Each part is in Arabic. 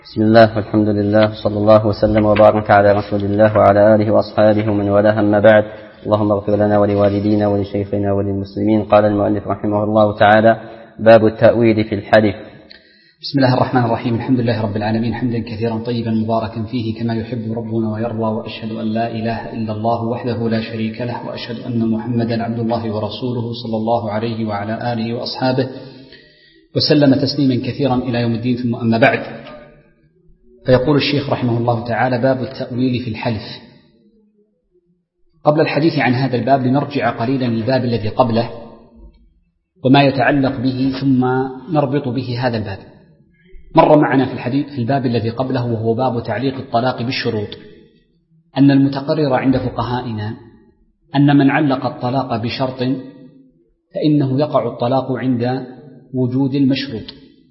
بسم الله والحمد لله صلى الله وسلم وبارك على رسول الله وعلى آله وأصحابه ومن والاه، أما بعد. اللهم اغفر لنا ولوالدينا ولشيخنا وللمسلمين. قال المؤلف رحمه الله تعالى: باب التأويل في الحديث. بسم الله الرحمن الرحيم. الحمد لله رب العالمين، حمدا كثيرا طيبا مباركا فيه كما يحب ربنا ويرضى، وأشهد أن لا إله إلا الله وحده لا شريك له، وأشهد أن محمدا عبد الله ورسوله صلى الله عليه وعلى آله وأصحابه وسلم تسليما كثيرا إلى يوم الدين. ثم أما بعد، فيقول الشيخ رحمه الله تعالى: باب التأويل في الحلف. قبل الحديث عن هذا الباب لنرجع قليلا للباب الذي قبله وما يتعلق به، ثم نربط به هذا الباب. مر معنا في الحديث في الباب الذي قبله، وهو باب تعليق الطلاق بالشروط، أن المتقرر عند فقهائنا أن من علق الطلاق بشرط فإنه يقع الطلاق عند وجود المشروط،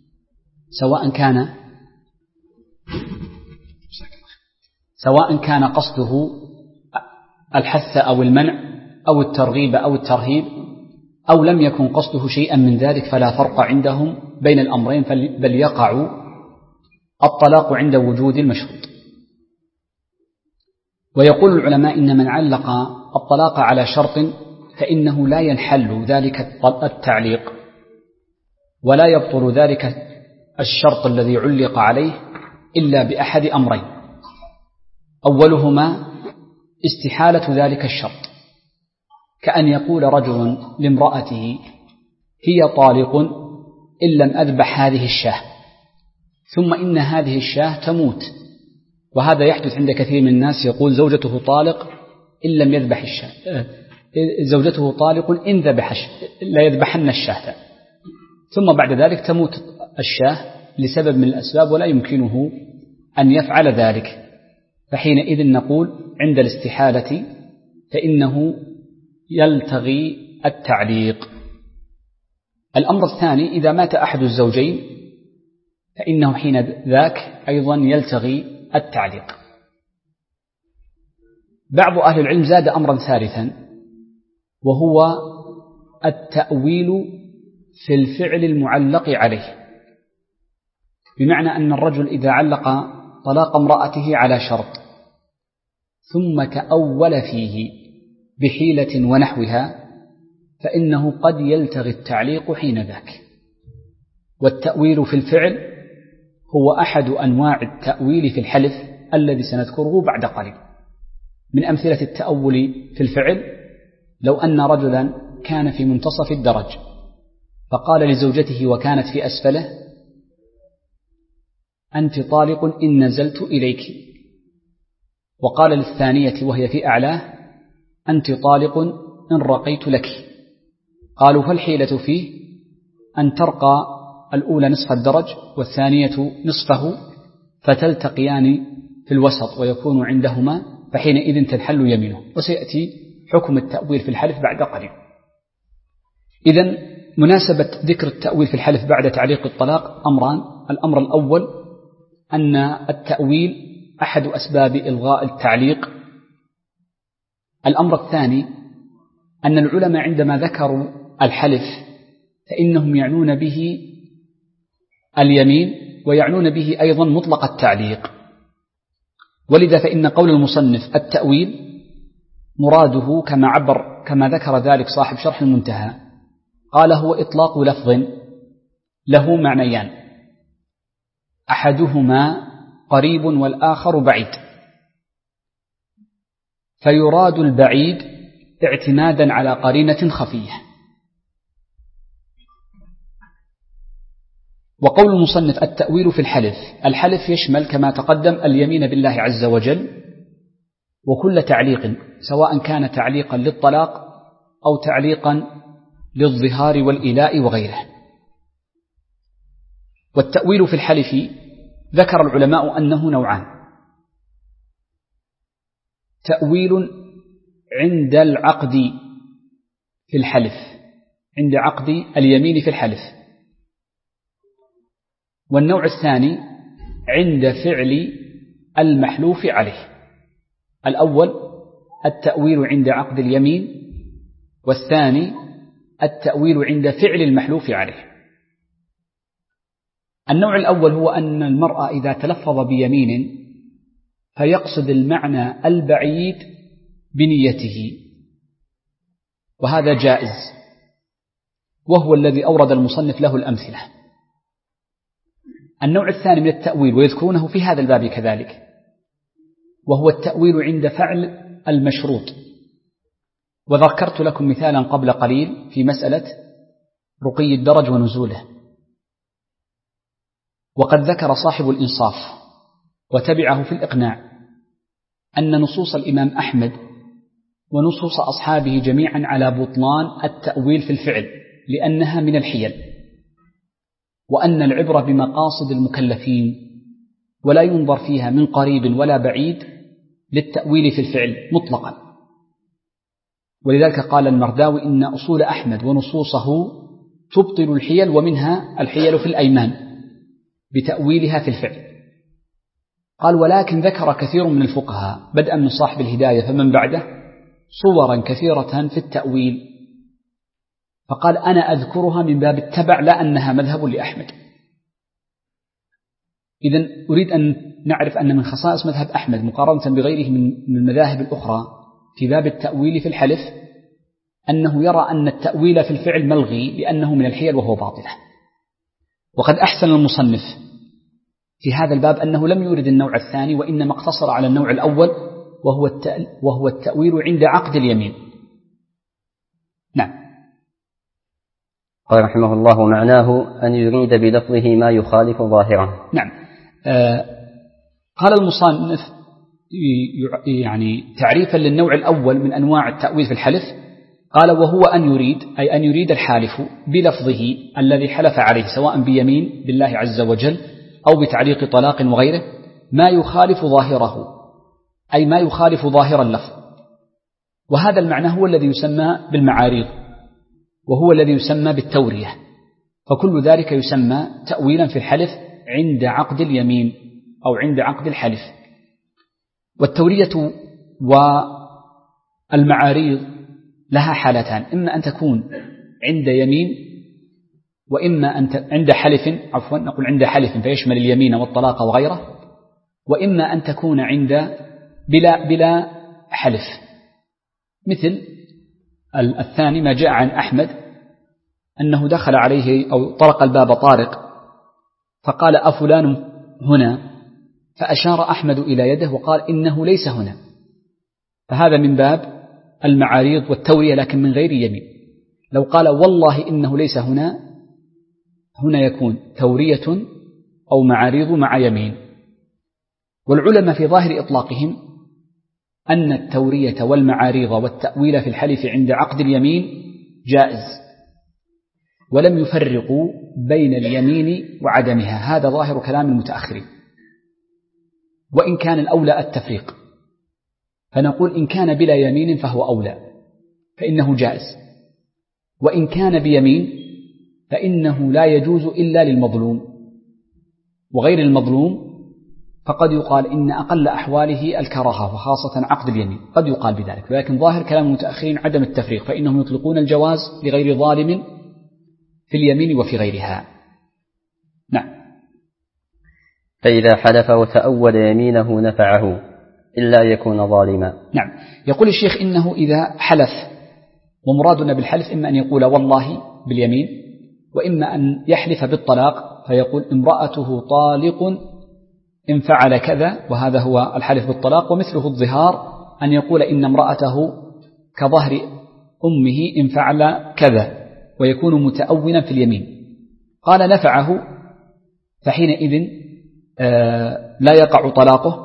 سواء كان قصده الحث أو المنع أو الترغيب أو الترهيب، أو لم يكن قصده شيئا من ذلك، فلا فرق عندهم بين الأمرين، بل يقع الطلاق عند وجود المشروط. ويقول العلماء إن من علق الطلاق على شرط فإنه لا ينحل ذلك التعليق ولا يبطل ذلك الشرط الذي علق عليه إلا بأحد أمرين: أولهما استحالة ذلك الشرط، كأن يقول رجل لامرأته: هي طالق إن لم أذبح هذه الشاة، ثم إن هذه الشاة تموت. وهذا يحدث عند كثير من الناس، يقول زوجته طالق إن لم يذبح الشاة، زوجته طالق إن لا يذبحن الشاة، ثم بعد ذلك تموت الشاة لسبب من الأسباب ولا يمكنه أن يفعل ذلك، فحينئذ نقول عند الاستحالة فإنه يلتغي التعليق. الأمر الثاني: إذا مات أحد الزوجين فإنه حين ذاك أيضا يلتغي التعليق. بعض أهل العلم زاد أمرا ثالثا، وهو التأويل في الفعل المعلق عليه، بمعنى أن الرجل إذا علق طلاق امرأته على شرط ثم تأول فيه بحيلة ونحوها، فإنه قد يلتغي التعليق حين ذاك. والتأويل في الفعل هو أحد أنواع التأويل في الحلف الذي سنذكره بعد قليل. من أمثلة التأول في الفعل: لو أن رجلا كان في منتصف الدرج فقال لزوجته وكانت في أسفله: أنت طالق إن نزلت إليك، وقال للثانية وهي في أعلاه: أنت طالق إن رقيت لك. قالوا: فالحيلة فيه أن ترقى الأولى نصف الدرج والثانية نصفه، فتلتقيان في الوسط ويكون عندهما، فحينئذ تنحل يمينه. وسيأتي حكم التأويل في الحلف بعد قليل. إذن مناسبة ذكر التأويل في الحلف بعد تعليق الطلاق أمران: الأمر الأول أن التأويل أحد أسباب إلغاء التعليق. الأمر الثاني أن العلماء عندما ذكروا الحلف فإنهم يعنون به اليمين، ويعنون به أيضا مطلق التعليق. ولذا فإن قول المصنف التأويل مراده كما ذكر ذلك صاحب شرح المنتهى، قال: هو إطلاق لفظ له معنيان، أحدهما قريب والآخر بعيد، فيراد البعيد اعتمادا على قرينة خفية. وقول المصنف التأويل في الحلف يشمل كما تقدم اليمين بالله عز وجل، وكل تعليق، سواء كان تعليقا للطلاق أو تعليقا للظهار والإلاء وغيره. والتأويل في الحلف ذكر العلماء أنه نوعان: تأويل عند العقد في الحلف، عند عقد اليمين في الحلف، والنوع الثاني عند فعل المحلوف عليه. الأول التأويل عند عقد اليمين، والثاني التأويل عند فعل المحلوف عليه. النوع الأول هو أن المرأة إذا تلفظ بيمين فيقصد المعنى البعيد بنيته، وهذا جائز، وهو الذي أورد المصنف له الأمثلة. النوع الثاني من التأويل ويذكرونه في هذا الباب كذلك، وهو التأويل عند فعل المشروط، وذكرت لكم مثالا قبل قليل في مسألة رقي الدرج ونزوله. وقد ذكر صاحب الإنصاف وتبعه في الإقناع أن نصوص الإمام أحمد ونصوص أصحابه جميعا على بطلان التأويل في الفعل، لأنها من الحيل، وأن العبرة بمقاصد المكلفين، ولا ينظر فيها من قريب ولا بعيد للتأويل في الفعل مطلقا. ولذلك قال المرداوي إن أصول أحمد ونصوصه تبطل الحيل، ومنها الحيل في الأيمان بتأويلها في الفعل. قال ولكن ذكر كثير من الفقهاء بدءا من صاحب الهداية فمن بعده صورا كثيرة في التأويل، فقال أنا أذكرها من باب التبع لا أنها مذهب لأحمد. إذن أريد أن نعرف أن من خصائص مذهب أحمد مقارنة بغيره من المذاهب الأخرى في باب التأويل في الحلف أنه يرى أن التأويل في الفعل ملغي لأنه من الحيل وهو باطلة. وقد أحسن المصنف في هذا الباب أنه لم يورد النوع الثاني، وإنما اقتصر على النوع الأول وهو التأويل عند عقد اليمين. نعم. قال رحمه الله معناه أن يريد بلفظه ما يخالف ظاهره. نعم. قال المصنف يعني تعريفا للنوع الأول من أنواع التأويل في الحلف، قال وهو أن يريد، أي أن يريد الحالف بلفظه الذي حلف عليه سواء بيمين بالله عز وجل أو بتعليق طلاق وغيره ما يخالف ظاهره، أي ما يخالف ظاهر اللفظ. وهذا المعنى هو الذي يسمى بالمعاريض، وهو الذي يسمى بالتورية، فكل ذلك يسمى تأويلا في الحلف عند عقد اليمين أو عند عقد الحلف. والتورية والمعاريض لها حالتان، إما أن تكون عند يمين، وإما أن عند حلف، عفوا نقول عند حلف فيشمل اليمين والطلاق وغيره، وإما أن تكون عند بلا حلف، مثل الثاني ما جاء عن أحمد أنه دخل عليه أو طرق الباب طارق فقال أفلان هنا، فأشار أحمد إلى يده وقال إنه ليس هنا، فهذا من باب المعاريض والتورية لكن من غير يمين. لو قال والله إنه ليس هنا يكون تورية أو معاريض مع يمين. والعلماء في ظاهر إطلاقهم أن التورية والمعاريض والتأويل في الحلف عند عقد اليمين جائز، ولم يفرقوا بين اليمين وعدمها، هذا ظاهر كلام المتأخرين، وإن كان الأولى التفريق، فنقول إن كان بلا يمين فهو أولى فإنه جائز، وإن كان بيمين فإنه لا يجوز إلا للمظلوم، وغير المظلوم فقد يقال إن أقل أحواله الكراهة وخاصة عقد اليمين، قد يقال بذلك، ولكن ظاهر كلام المتأخرين عدم التفريق، فإنهم يطلقون الجواز لغير ظالم في اليمين وفي غيرها. نعم. فإذا حلف وتأول يمينه نفعه إلا يكون ظالما. نعم. يقول الشيخ إنه إذا حلف، ومرادنا بالحلف إما أن يقول والله باليمين، وإما أن يحلف بالطلاق فيقول امرأته طالق إن فعل كذا، وهذا هو الحلف بالطلاق. ومثله الظهار أن يقول إن امرأته كظهر أمه إن فعل كذا، ويكون متأولا في اليمين. قال نفعه، فحينئذ لا يقع طلاقه،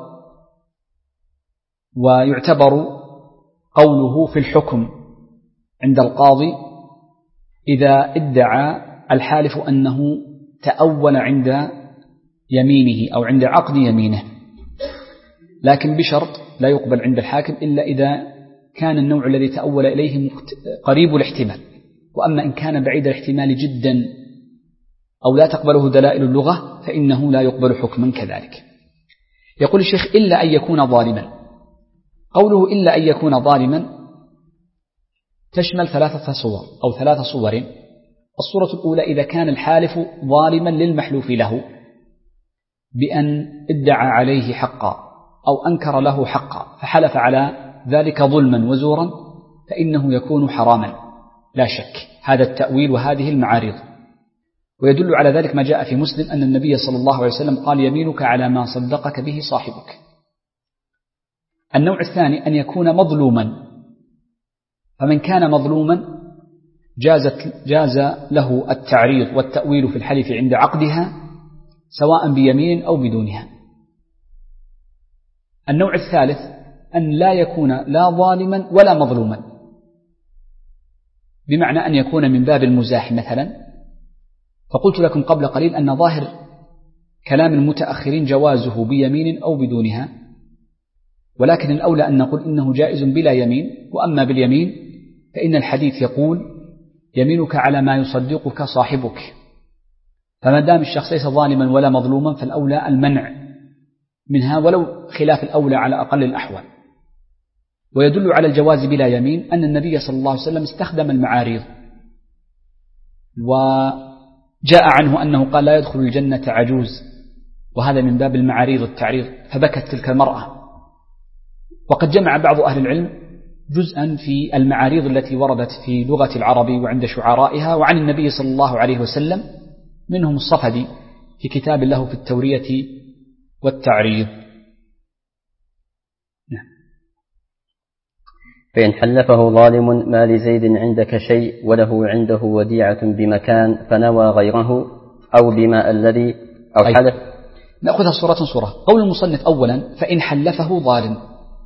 ويعتبر قوله في الحكم عند القاضي إذا ادعى الحالف أنه تأول عند يمينه أو عند عقد يمينه، لكن بشرط لا يقبل عند الحاكم إلا إذا كان النوع الذي تأول إليه قريب الاحتمال، وأما إن كان بعيد الاحتمال جدا أو لا تقبله دلائل اللغة فإنه لا يقبل حكما كذلك. يقول الشيخ إلا أن يكون ظالما. قوله إلا أن يكون ظالما تشمل ثلاثة صور أو ثلاث صور. الصورة الأولى إذا كان الحالف ظالما للمحلوف له بأن ادعى عليه حقا أو أنكر له حقا فحلف على ذلك ظلما وزورا فإنه يكون حراما لا شك. هذا التأويل وهذه المعارض. ويدل على ذلك ما جاء في مسلم أن النبي صلى الله عليه وسلم قال يمينك على ما صدقك به صاحبك. النوع الثاني أن يكون مظلوما، فمن كان مظلوما جاز له التعريض والتأويل في الحلف عند عقدها سواء بيمين أو بدونها. النوع الثالث أن لا يكون لا ظالما ولا مظلوما، بمعنى أن يكون من باب المزاح مثلا. فقلت لكم قبل قليل أن ظاهر كلام المتأخرين جوازه بيمين أو بدونها، ولكن الأولى أن نقول إنه جائز بلا يمين. وأما باليمين فإن الحديث يقول يمينك على ما يصدقك صاحبك، فما دام الشخص ليس ظالما ولا مظلوما فالأولى المنع منها ولو خلاف الأولى على أقل الأحوال. ويدل على الجواز بلا يمين أن النبي صلى الله عليه وسلم استخدم المعاريض، وجاء عنه أنه قال لا يدخل الجنة عجوز، وهذا من باب المعاريض التعريض، فبكت تلك المرأة. وقد جمع بعض أهل العلم جزءا في المعاريض التي وردت في لغة العرب وعند شعرائها وعن النبي صلى الله عليه وسلم، منهم الصفدي في كتاب له في التورية والتعريض. نعم. فإن حلفه ظالم ما لزيد عندك شيء وله عنده وديعة بمكان فنوى غيره أو بما الذي أو حلف. نأخذها صورة. قول المصنف أولا فإن حلفه ظالم،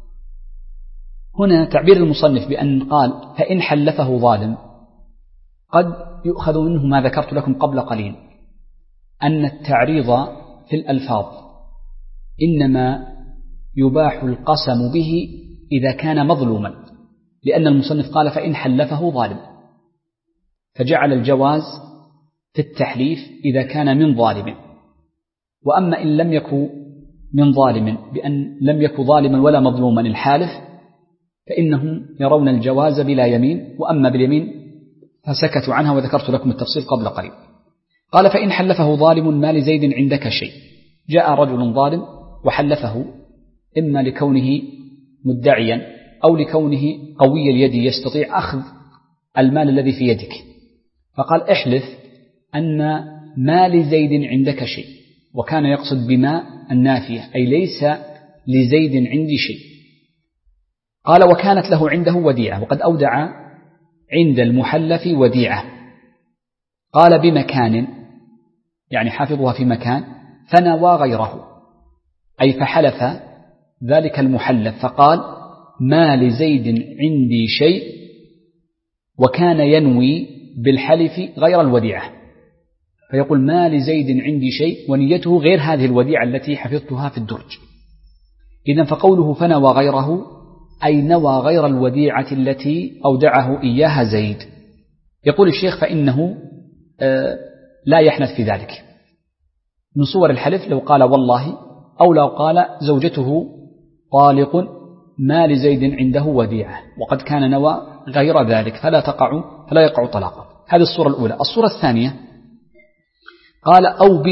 هنا تعبير المصنف بأن قال فإن حلفه ظالم قد يؤخذ منه ما ذكرت لكم قبل قليل، أن التعريض في الألفاظ إنما يباح القسم به إذا كان مظلوما، لأن المصنف قال فإن حلفه ظالم، فجعل الجواز في التحليف إذا كان من ظالم. وأما إن لم يكن من ظالم بأن لم يكن ظالما ولا مظلوما الحالف فإنهم يرون الجواز بلا يمين، وأما باليمين فسكتوا عنها وذكرت لكم التفصيل قبل قليل. قال فإن حلفه ظالم ما لزيد عندك شيء، جاء رجل ظالم وحلفه إما لكونه مدعيا أو لكونه قوي اليد يستطيع أخذ المال الذي في يدك، فقال احلف أن ما لزيد عندك شيء، وكان يقصد بما النافية أي ليس لزيد عندي شيء. قال وكانت له عنده وديعة، وقد أودع عند المحلف وديعة. قال بمكان يعني حافظها في مكان، فنوى غيره أي فحلف ذلك المحلف فقال ما لزيد عندي شيء، وكان ينوي بالحلف غير الوديعة، فيقول ما لزيد عندي شيء ونيته غير هذه الوديعة التي حفظتها في الدرج. إذن فقوله فنوى غيره أي نوى غير الوديعة التي أودعه إياها زيد. يقول الشيخ فإنه لا يحنث في ذلك. من صور الحلف لو قال والله، أو لو قال زوجته طالق ما لزيد عنده وديعة وقد كان نوى غير ذلك فلا يقع طلاقه. هذه الصورة الأولى. الصورة الثانية قال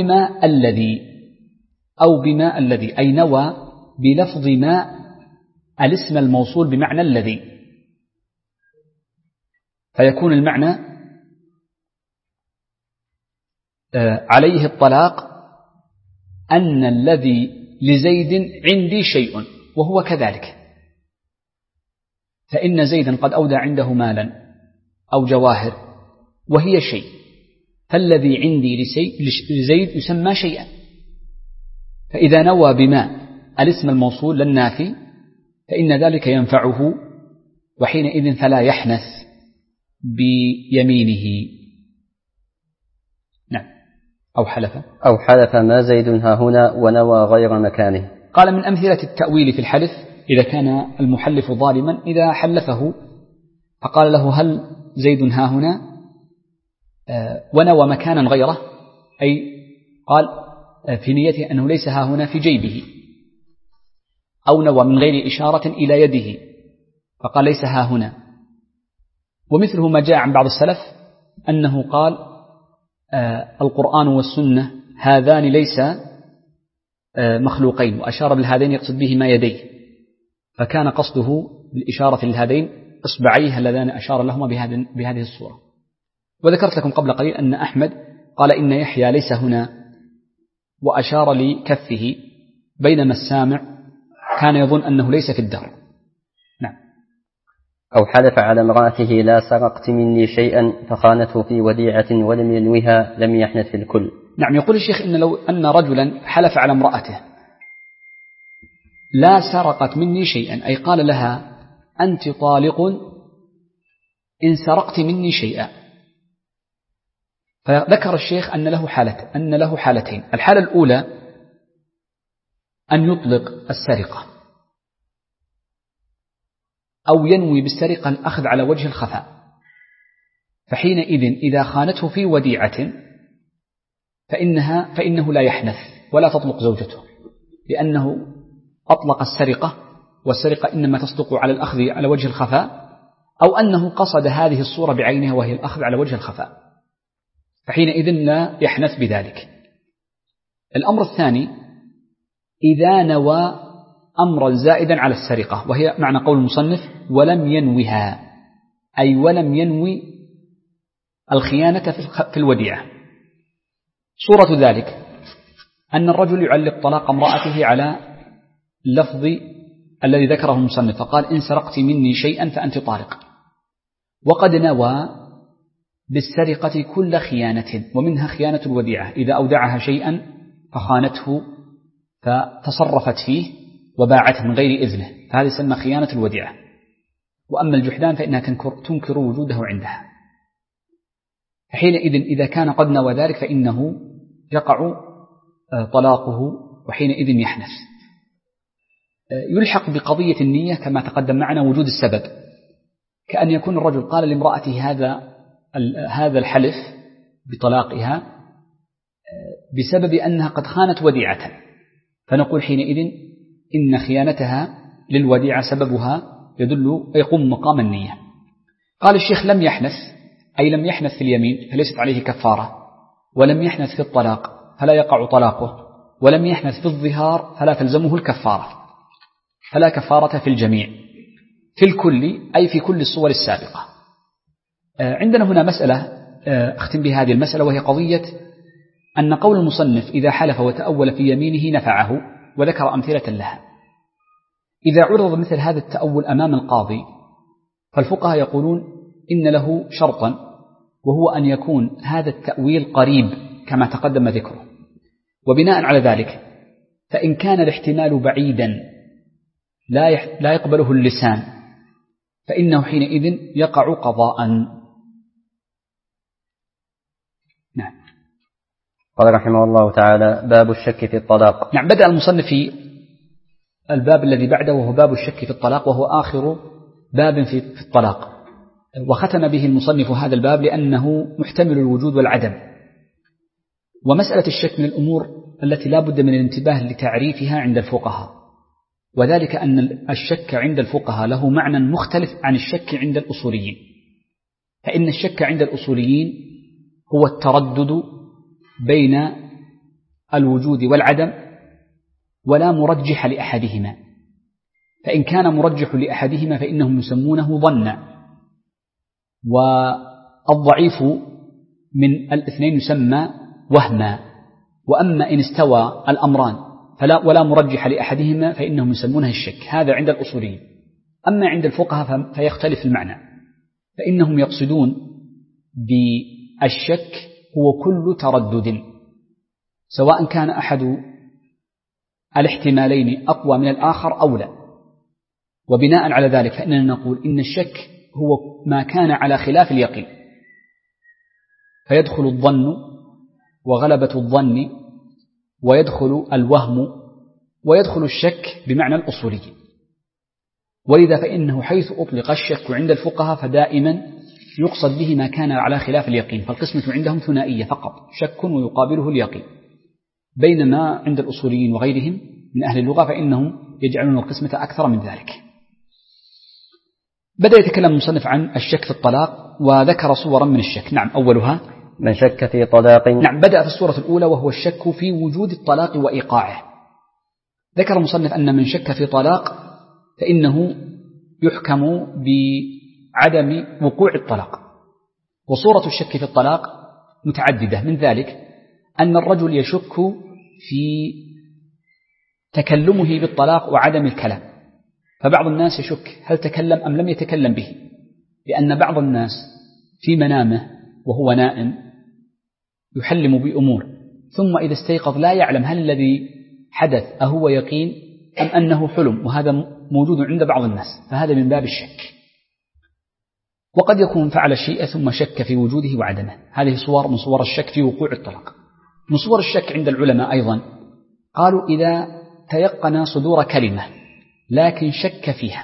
أو بما الذي أي نوى بلفظ ما الاسم الموصول بمعنى الذي، فيكون المعنى عليه الطلاق أن الذي لزيد عندي شيء وهو كذلك، فإن زيدا قد أودى عنده مالا أو جواهر وهي شيء، فالذي عندي لزيد يسمى شيئا. فإذا نوى بما الاسم الموصول للنافي فإن ذلك ينفعه، وحينئذ فلا يحنث بيمينه. نعم. أو حلف ما زيد ها هنا ونوى غير مكانه. قال من أمثلة التأويل في الحلف إذا كان المحلف ظالما، إذا حلفه فقال له هل زيد ها هنا ونوى مكانا غيره، أي قال في نيته أنه ليس ها هنا في جيبه، أو نوى من غير إشارة إلى يده فقال ليس ها هنا. ومثله ما جاء عن بعض السلف أنه قال القرآن والسنة هذان ليس مخلوقين، وأشار بالهذين يقصد بهما يديه، فكان قصده بالإشارة للهذين إصبعيه اللذان أشار لهما بهذه الصورة. وذكرت لكم قبل قليل أن أحمد قال إن يحيى ليس هنا، وأشار لكفه، بينما السامع كان يظن أنه ليس في الدار. نعم. أو حلف على امرأته لا سرقت مني شيئا فخانته في وديعة ولم ينوها لم يحنث في الكل. نعم، يقول الشيخ إن لو أن رجلا حلف على امرأته لا سرقت مني شيئا، أي قال لها أنت طالق إن سرقت مني شيئا، فذكر الشيخ أن له حالتين. الحالة الأولى أن يطلق السرقة أو ينوي بالسرقة الأخذ على وجه الخفاء، فحينئذ إذا خانته في وديعة فإنه لا يحنث ولا تطلق زوجته، لأنه أطلق السرقة، والسرقة إنما تصدق على الأخذ على وجه الخفاء، أو أنه قصد هذه الصورة بعينها وهي الأخذ على وجه الخفاء، فحينئذ لا يحنث بذلك. الأمر الثاني إذا نوى أمرا زائدا على السرقة، وهي معنى قول المصنف ولم ينوها، أي ولم ينوي الخيانة في الوديعة. صورة ذلك أن الرجل يعلق طلاق امرأته على اللفظ الذي ذكره المصنف، فقال إن سرقت مني شيئا فأنت طالق، وقد نوى بالسرقة كل خيانة، ومنها خيانة الوديعة، إذا أودعها شيئا فخانته فتصرفت فيه وباعته من غير إذنه، فهذا يسمى خيانة الوديعة. وأما الجحدان فإنها تنكر وجوده عندها، حينئذ إذا كان قد نوى ذلك فإنه يقع طلاقه، وحينئذ يحنث. يلحق بقضية النية كما تقدم معنا وجود السبب، كأن يكون الرجل قال لامرأته هذا الحلف بطلاقها بسبب أنها قد خانت وديعة، فنقول حينئذ إن خيانتها للوديعة سببها يقوم مقام النية. قال الشيخ لم يحنث، أي لم يحنث في اليمين فليست عليه كفارة، ولم يحنث في الطلاق فلا يقع طلاقه، ولم يحنث في الظهار فلا تلزمه الكفارة، فلا كفارة في الجميع، في الكل أي في كل الصور السابقة. عندنا هنا مسألة أختم بهذه المسألة، وهي قضية أن قول المصنف إذا حلف وتأول في يمينه نفعه، وذكر أمثلة لها. إذا عرض مثل هذا التأول أمام القاضي فالفقهاء يقولون إن له شرطا، وهو أن يكون هذا التأويل قريب كما تقدم ذكره، وبناء على ذلك فإن كان الاحتمال بعيدا لا يقبله اللسان فإنه حينئذ يقع قضاء. نعم. قال رحمه الله تعالى باب الشك في الطلاق. نعم، بدأ المصنف في الباب الذي بعده وهو باب الشك في الطلاق، وهو آخر باب في الطلاق، وختم به المصنف هذا الباب لأنه محتمل الوجود والعدم. ومسألة الشك من الأمور التي لا بد من الانتباه لتعريفها عند الفقهاء، وذلك أن الشك عند الفقهاء له معنى مختلف عن الشك عند الأصوليين. فإن الشك عند الأصوليين هو التردد بين الوجود والعدم ولا مرجح لأحدهما، فإن كان مرجح لأحدهما فإنهم يسمونه ظنا، والضعيف من الاثنين يسمى وهما. وأما إن استوى الأمران ولا مرجح لأحدهما فإنهم يسمونه الشك، هذا عند الأصوليين. أما عند الفقهاء فيختلف المعنى، فإنهم يقصدون بالشك هو كل تردد، سواء كان أحد الاحتمالين أقوى من الآخر أو لا. وبناء على ذلك فإننا نقول إن الشك هو ما كان على خلاف اليقين، فيدخل الظن وغلبة الظن، ويدخل الوهم، ويدخل الشك بمعنى الأصولي. ولذا فإنه حيث أطلق الشك عند الفقهاء فدائما يقصد به ما كان على خلاف اليقين، فالقسمة عندهم ثنائية فقط، شك ويقابله اليقين. بينما عند الأصوليين وغيرهم من أهل اللغة فإنهم يجعلون القسمة أكثر من ذلك. بدأ يتكلم المصنف عن الشك في الطلاق وذكر صورا من الشك. نعم، أولها من شك في طلاق. نعم، بدأ في الصورة الأولى وهو الشك في وجود الطلاق وإيقاعه، ذكر المصنف أن من شك في طلاق فإنه يحكم بعدم وقوع الطلاق. وصورة الشك في الطلاق متعددة، من ذلك أن الرجل يشك في تكلمه بالطلاق وعدم الكلام، فبعض الناس يشك هل تكلم أم لم يتكلم به، لأن بعض الناس في منامه وهو نائم يحلم بأمور، ثم إذا استيقظ لا يعلم هل الذي حدث أهو يقين أم أنه حلم، وهذا موجود عند بعض الناس، فهذا من باب الشك. وقد يكون فعل الشيء ثم شك في وجوده وعدمه، هذه صور من صور الشك في وقوع الطلاق. من صور الشك عند العلماء أيضا قالوا إذا تيقن صدور كلمة لكن شك فيها،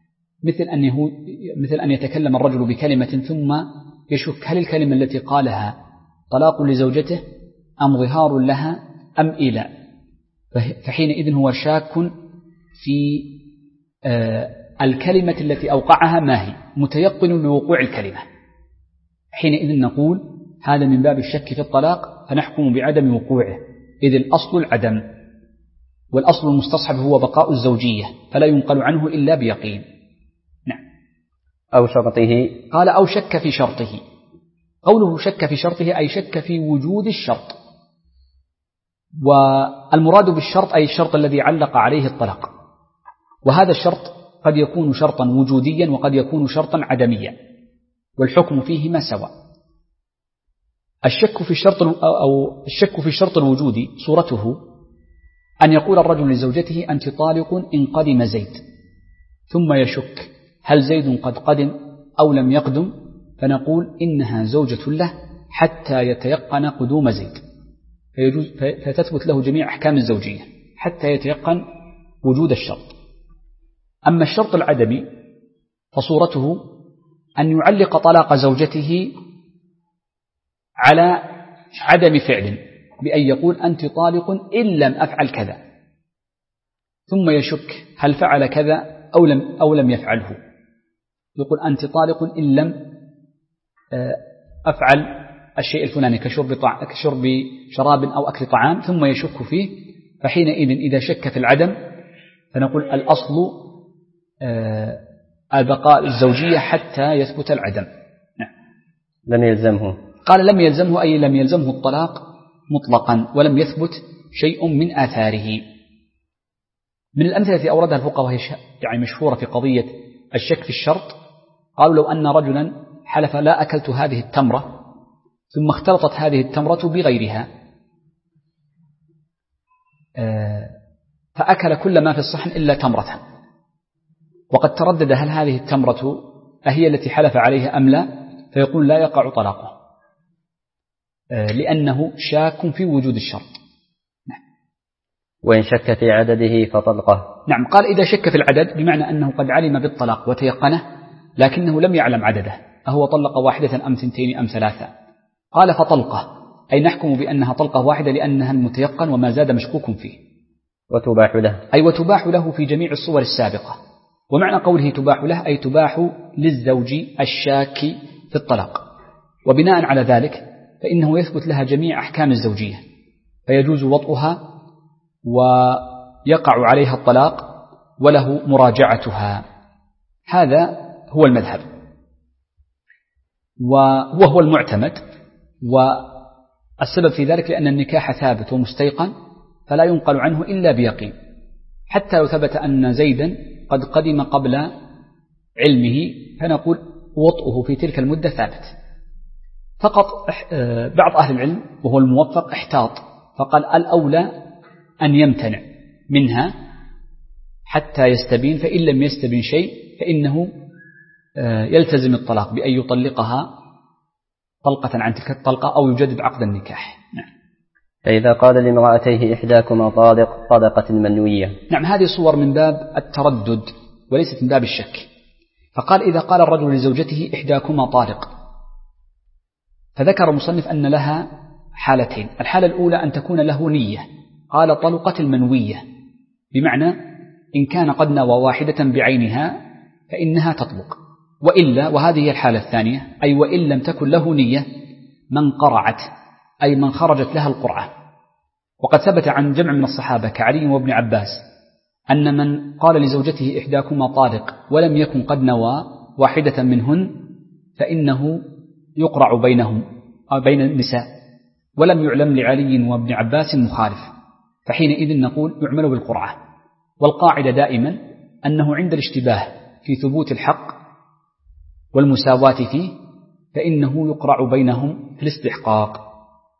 مثل أن يتكلم الرجل بكلمة ثم يشك هل الكلمة التي قالها طلاق لزوجته أم ظهار لها أم إيلاء، فحينئذ هو شاك في الكلمة التي أوقعها ما هي، متيقن لوقوع الكلمة، حينئذ نقول هذا من باب الشك في الطلاق، فنحكم بعدم وقوعه، إذ الأصل العدم، والأصل المستصحب هو بقاء الزوجية، فلا ينقل عنه إلا بيقين. نعم. أو شرطه، قال أو شك في شرطه. قوله شك في شرطه أي شك في وجود الشرط، والمراد بالشرط أي الشرط الذي علق عليه الطلاق، وهذا الشرط قد يكون شرطا وجوديا وقد يكون شرطا عدميا، والحكم فيهما سواء. الشك في الشرط الوجودي صورته أن يقول الرجل لزوجته أنت طالق إن قدم زيد، ثم يشك هل زيد قد قدم أو لم يقدم، فنقول إنها زوجة له حتى يتيقن قدوم زيد، فتثبت له جميع أحكام الزوجية حتى يتيقن وجود الشرط. أما الشرط العدمي فصورته أن يعلق طلاق زوجته على عدم فعل، بأن يقول أنت طالق إن لم أفعل كذا، ثم يشك هل فعل كذا أو لم يفعله، يقول أنت طالق إن لم أفعل الشيء الفلاني كشرب شراب أو أكل طعام، ثم يشك فيه، فحينئذ إذا شك في العدم فنقول الأصل البقاء الزوجية حتى يثبت العدم. نعم. لم يلزمه، قال لم يلزمه أي لم يلزمه الطلاق مطلقا ولم يثبت شيء من آثاره. من الأمثلة التي أوردها الفقهاء وهي يعني مشهورة في قضية الشك في الشرط، قالوا لو أن رجلا حلف لا أكلت هذه التمرة ثم اختلطت هذه التمرة بغيرها فأكل كل ما في الصحن إلا تمرة، وقد تردد هل هذه التمرة أهي التي حلف عليها أم لا، فيقول لا يقع طلاقه لأنه شاك في وجود الشرط. نعم. وإن شك في عدده فطلقه. نعم. قال إذا شك في العدد بمعنى أنه قد علم بالطلاق وتيقنه لكنه لم يعلم عدده، أهو طلق واحدة أم ثنتين أم ثلاثة، قال فطلقه أي نحكم بأنها طلقة واحدة لأنها المتيقن وما زاد مشكوك فيه. وتباح له، أي وتباح له في جميع الصور السابقة. ومعنى قوله تباح له أي تباح للزوج الشاك في الطلاق، وبناء على ذلك فإنه يثبت لها جميع أحكام الزوجية، فيجوز وطئها ويقع عليها الطلاق وله مراجعتها. هذا هو المذهب وهو المعتمد، والسبب في ذلك لأن النكاح ثابت ومستيقن فلا ينقل عنه إلا بيقين، حتى لو ثبت أن زيدا قد قدم قبل علمه فنقول وطئه في تلك المدة ثابت. فقط بعض أهل العلم وهو الموفق احتاط فقال الأولى أن يمتنع منها حتى يستبين، فإن لم يستبين شيء فإنه يلتزم الطلاق بأن يطلقها طلقة عن تلك الطلقة أو يجدد عقد النكاح. نعم. فإذا قال لامرأتيه إحداكما طالق طلقت المنوية. نعم. هذه صور من باب التردد وليست من باب الشك. فقال إذا قال الرجل لزوجته إحداكما طالق، فذكر المصنف أن لها حالتين. الحالة الأولى أن تكون له نية، قال طلقت المنوية، بمعنى إن كان قد نوى واحدة بعينها فإنها تطلق، وإلا وهذه هي الحالة الثانية أي وإن لم تكن له نية من قرعت أي من خرجت لها القرعة. وقد ثبت عن جمع من الصحابة كعلي وابن عباس أن من قال لزوجته إحداكما طالق ولم يكن قد نوى واحدة منهن فإنه يقرع بينهم أو بين النساء، ولم يعلم لعلي وابن عباس مخالف، فحينئذ نقول يعمل بالقرعة. والقاعدة دائما أنه عند الاشتباه في ثبوت الحق والمساواة فيه فإنه يقرع بينهم في الاستحقاق.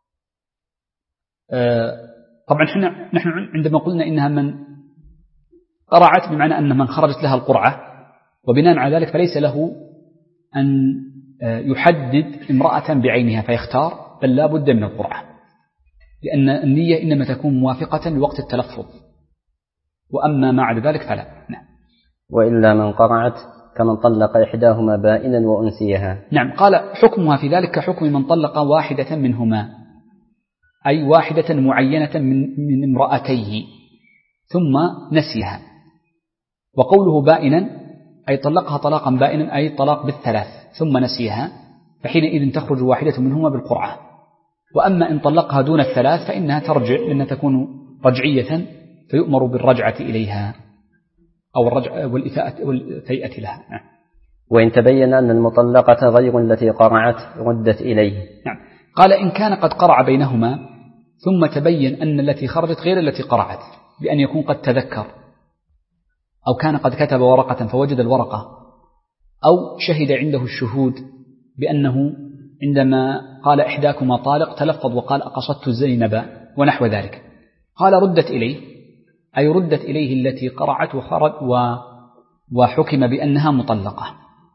طبعا نحن عندما قلنا إنها من قرعت بمعنى أن من خرجت لها القرعة، وبناء على ذلك فليس له أن يحدد امرأة بعينها فيختار، بل لا بد من القرعة، لأن النية إنما تكون موافقة لوقت التلفظ، وأما ما عدا ذلك فلا. نعم. وإلا من قرعت كمن طلق إحداهما بائنا وأنسيها. نعم. قال حكمها في ذلك كحكم من طلق واحدة منهما، أي واحدة معينة من امرأتيه ثم نسيها. وقوله بائنا أي طلقها طلاقا بائنا أي طلاق بالثلاث ثم نسيها، فحينئذ تخرج واحدة منهما بالقرعة. وأما إن طلقها دون الثلاث فإنها ترجع، لأنها تكون رجعية فيؤمر بالرجعة إليها أو الرجعة والفيئة لها. وإن تبين أن المطلقة غير التي قرعت ردت إليه. نعم. قال إن كان قد قرع بينهما ثم تبين أن التي خرجت غير التي قرعت، بأن يكون قد تذكر أو كان قد كتب ورقة فوجد الورقة، أو شهد عنده الشهود بأنه عندما قال إحداكما طالق تلفظ وقال أقصدت زينب ونحو ذلك، قال ردت إليه، أي ردت إليه التي قرعت وخرج وحكم بأنها مطلقة.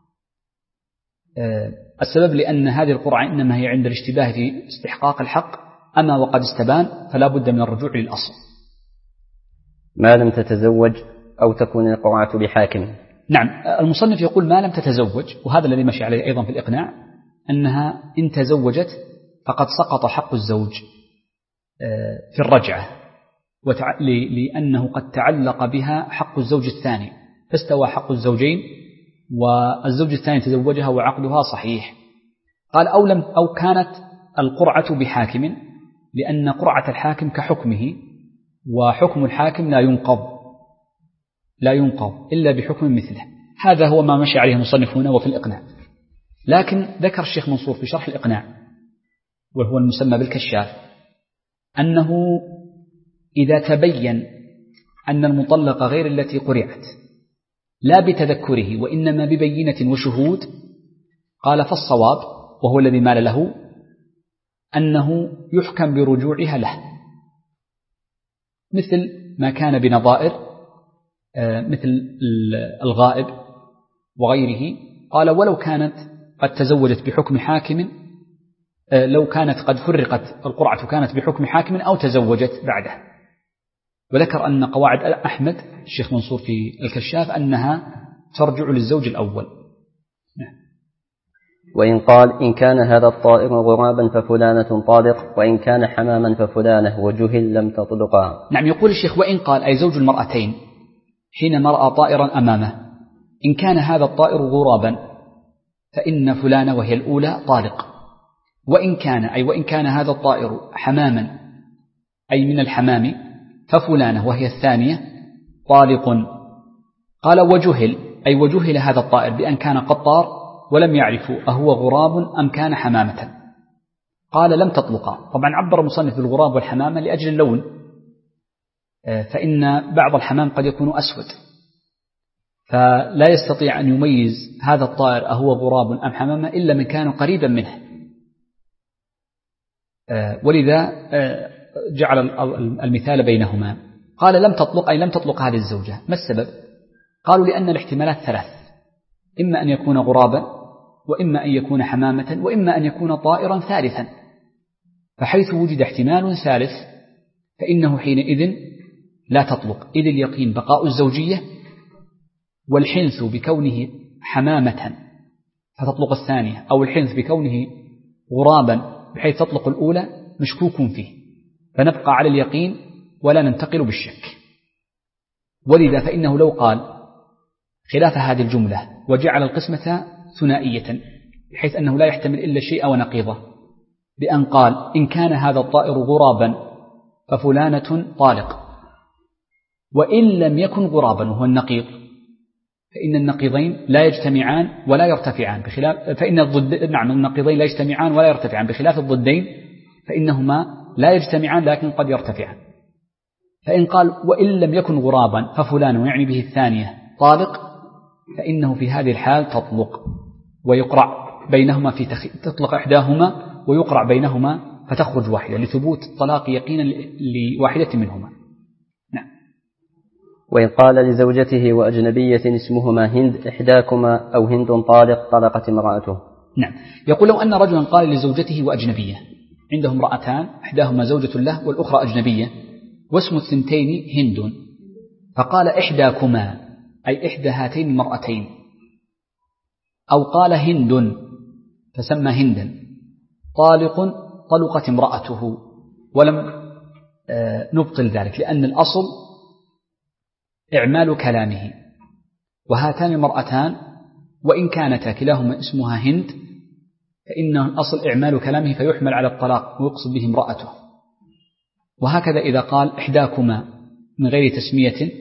السبب لأن هذه القرعة إنما هي عند الاشتباه في استحقاق الحق، أما وقد استبان فلا بد من الرجوع للأصل. ما لم تتزوج أو تكون القرعة بحاكم. نعم. المصنف يقول ما لم تتزوج، وهذا الذي مشي عليه أيضا في الإقناع، أنها إن تزوجت فقد سقط حق الزوج في الرجعة، لأنه قد تعلق بها حق الزوج الثاني فاستوى حق الزوجين، والزوج الثاني تزوجها وعقدها صحيح. قال أو كانت القرعة بحاكم، لأن قرعة الحاكم كحكمه، وحكم الحاكم لا ينقض إلا بحكم مثله. هذا هو ما مشي عليه المصنف هنا وفي الإقناع. لكن ذكر الشيخ منصور في شرح الإقناع وهو المسمى بالكشاف أنه إذا تبين أن المطلقة غير التي قرعت لا بتذكره وإنما ببينة وشهود، قال فالصواب وهو الذي مال له أنه يحكم برجوعها له، مثل ما كان بنظائر مثل الغائب وغيره. قال ولو كانت قد تزوجت بحكم حاكم، لو كانت قد فرقت القرعة كانت بحكم حاكم أو تزوجت بعده. وذكر أن قواعد أحمد الشيخ منصور في الكشاف أنها ترجع للزوج الأول. وإن قال إن كان هذا الطائر غرابا ففلانة طالق، وإن كان حماما ففلانة وجهل لم تطلقها. نعم. يقول الشيخ وإن قال أي زوج المرأتين حينما رأى طائرا أمامه إن كان هذا الطائر غرابا فإن فلانة وهي الأولى طالق، وإن كان هذا الطائر حماما أي من الحمام ففلانة وهي الثانية طالق. قال وجهل هذا الطائر بأن كان قد طار ولم يعرفوا أهو غراب أم كان حمامة، قال لم تطلقا. طبعا عبر المصنف بالغراب والحمامة لأجل اللون، فإن بعض الحمام قد يكون أسود فلا يستطيع أن يميز هذا الطائر أهو غراب أم حمامة إلا من كان قريبا منه، ولذا جعل المثال بينهما. قال لم تطلق أي لم تطلق هذه الزوجة. ما السبب؟ قالوا لأن الاحتمالات ثلاث، إما أن يكون غرابا، وإما أن يكون حمامة، وإما أن يكون طائرا ثالثا. فحيث وجد احتمال ثالث فإنه حينئذ لا تطلق، إذ اليقين بقاء الزوجية، والحنث بكونه حمامة فتطلق الثانية، أو الحنث بكونه غرابا بحيث تطلق الأولى مشكوك فيه، فنبقى على اليقين ولا ننتقل بالشك. ولذا فإنه لو قال خلاف هذه الجملة وجعل القسمة ثنائية بحيث أنه لا يحتمل إلا شيء ونقيضه، بأن قال إن كان هذا الطائر غرابا ففلانة طالق، وإن لم يكن غرابا وهو النقيض، فإن النقيضين لا يجتمعان ولا يرتفعان بخلاف النقيضين لا يجتمعان ولا يرتفعان بخلاف الضدين فإنهما لا يجتمعان لكن قد يرتفعان. فإن قال وإن لم يكن غرابا ففلان يعني به الثانية طالق، فإنه في هذه الحال تطلق ويقرع بينهما تطلق إحداهما ويقرع بينهما فتخرج واحدة لثبوت الطلاق يقينا لواحدة منهما. نعم. وإن قال لزوجته وأجنبية اسمهما هند إحداكما أو هند طالق طلقت امرأته. نعم. يقول لو أن رجلا قال لزوجته وأجنبية، عنده امرأتان إحداهما زوجة له والأخرى أجنبية واسم الثنتين هند، فقال إحداكما أي إحدى هاتين المرأتين، أو قال هند فسمى هندا طالق طلقت امرأته، ولم نبطل ذلك لأن الأصل إعمال كلامه، وهاتان المرأتان وإن كانتا كلاهما اسمها هند فإن الأصل إعمال كلامه فيحمل على الطلاق ويقصد به امرأته. وهكذا إذا قال إحداكما من غير تسمية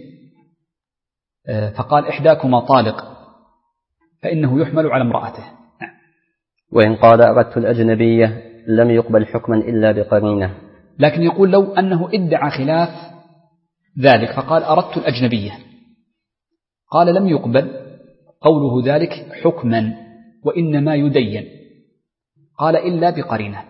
فقال إحداكما طالق فإنه يحمل على امرأته. وإن قال أردت الأجنبية لم يقبل حكما إلا بقرينة. لكن يقول لو أنه ادعى خلاف ذلك فقال أردت الأجنبية، قال لم يقبل قوله ذلك حكما وإنما يدين، قال إلا بقرينة.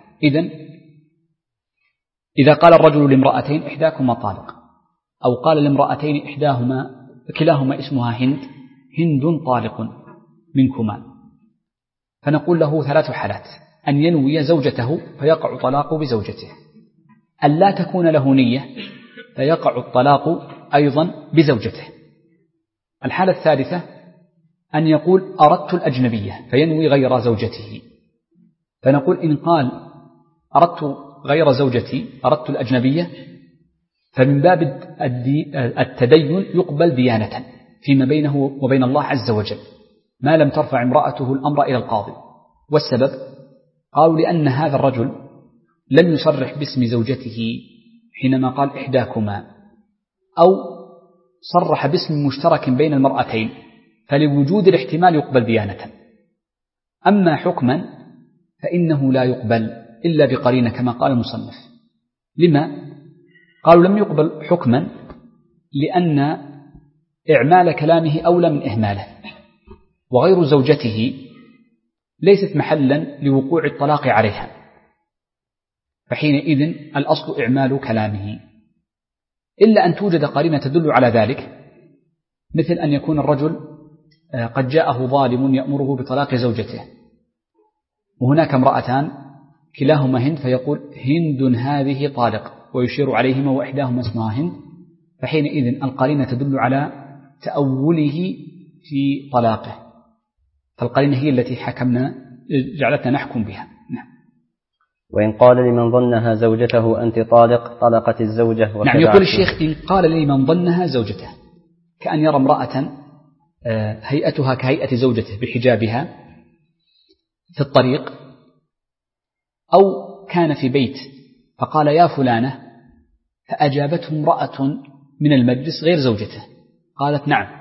إذا قال الرجل لامرأتين إحداكما طالق، أو قال لامرأتين كلاهما اسمها هند طالق منكما، فنقول له ثلاث حالات: أن ينوي زوجته فيقع طلاقه بزوجته، أن لا تكون له نية فيقع الطلاق أيضا بزوجته. الحالة الثالثة أن يقول أردت الأجنبية فينوي غير زوجته، فنقول إن قال أردت غير زوجتي أردت الأجنبية فمن باب التدين يقبل ديانة فيما بينه وبين الله عز وجل ما لم ترفع امرأته الأمر إلى القاضي. والسبب قالوا لأن هذا الرجل لم يصرح باسم زوجته حينما قال إحداكما، أو صرح باسم مشترك بين المرأتين، فلوجود الاحتمال يقبل ديانة. أما حكما فإنه لا يقبل إلا بقرينة كما قال المصنف. لما؟ قالوا لم يقبل حكما لأن إعمال كلامه أولى من إهماله، وغير زوجته ليست محلا لوقوع الطلاق عليها، فحينئذ الأصل إعمال كلامه، إلا أن توجد قرينة تدل على ذلك، مثل أن يكون الرجل قد جاءه ظالم يأمره بطلاق زوجته وهناك امرأتان كلاهما هند، فيقول هند هذه طالق ويشير عليهما وإحداهما اسمها هند، فحينئذ القرينة تدل على تأوله في طلاقه، فالقرينة هي التي جعلتنا نحكم بها. وإن قال لمن ظنها زوجته أنت طالق طلقت الزوجة. نعم. يقول الشيخ إن قال لمن ظنها زوجته، كأن يرى امرأة هيئتها كهيئة زوجته بحجابها في الطريق، أو كان في بيت فقال يا فلانة، فأجابته امرأة من المجلس غير زوجته قالت نعم،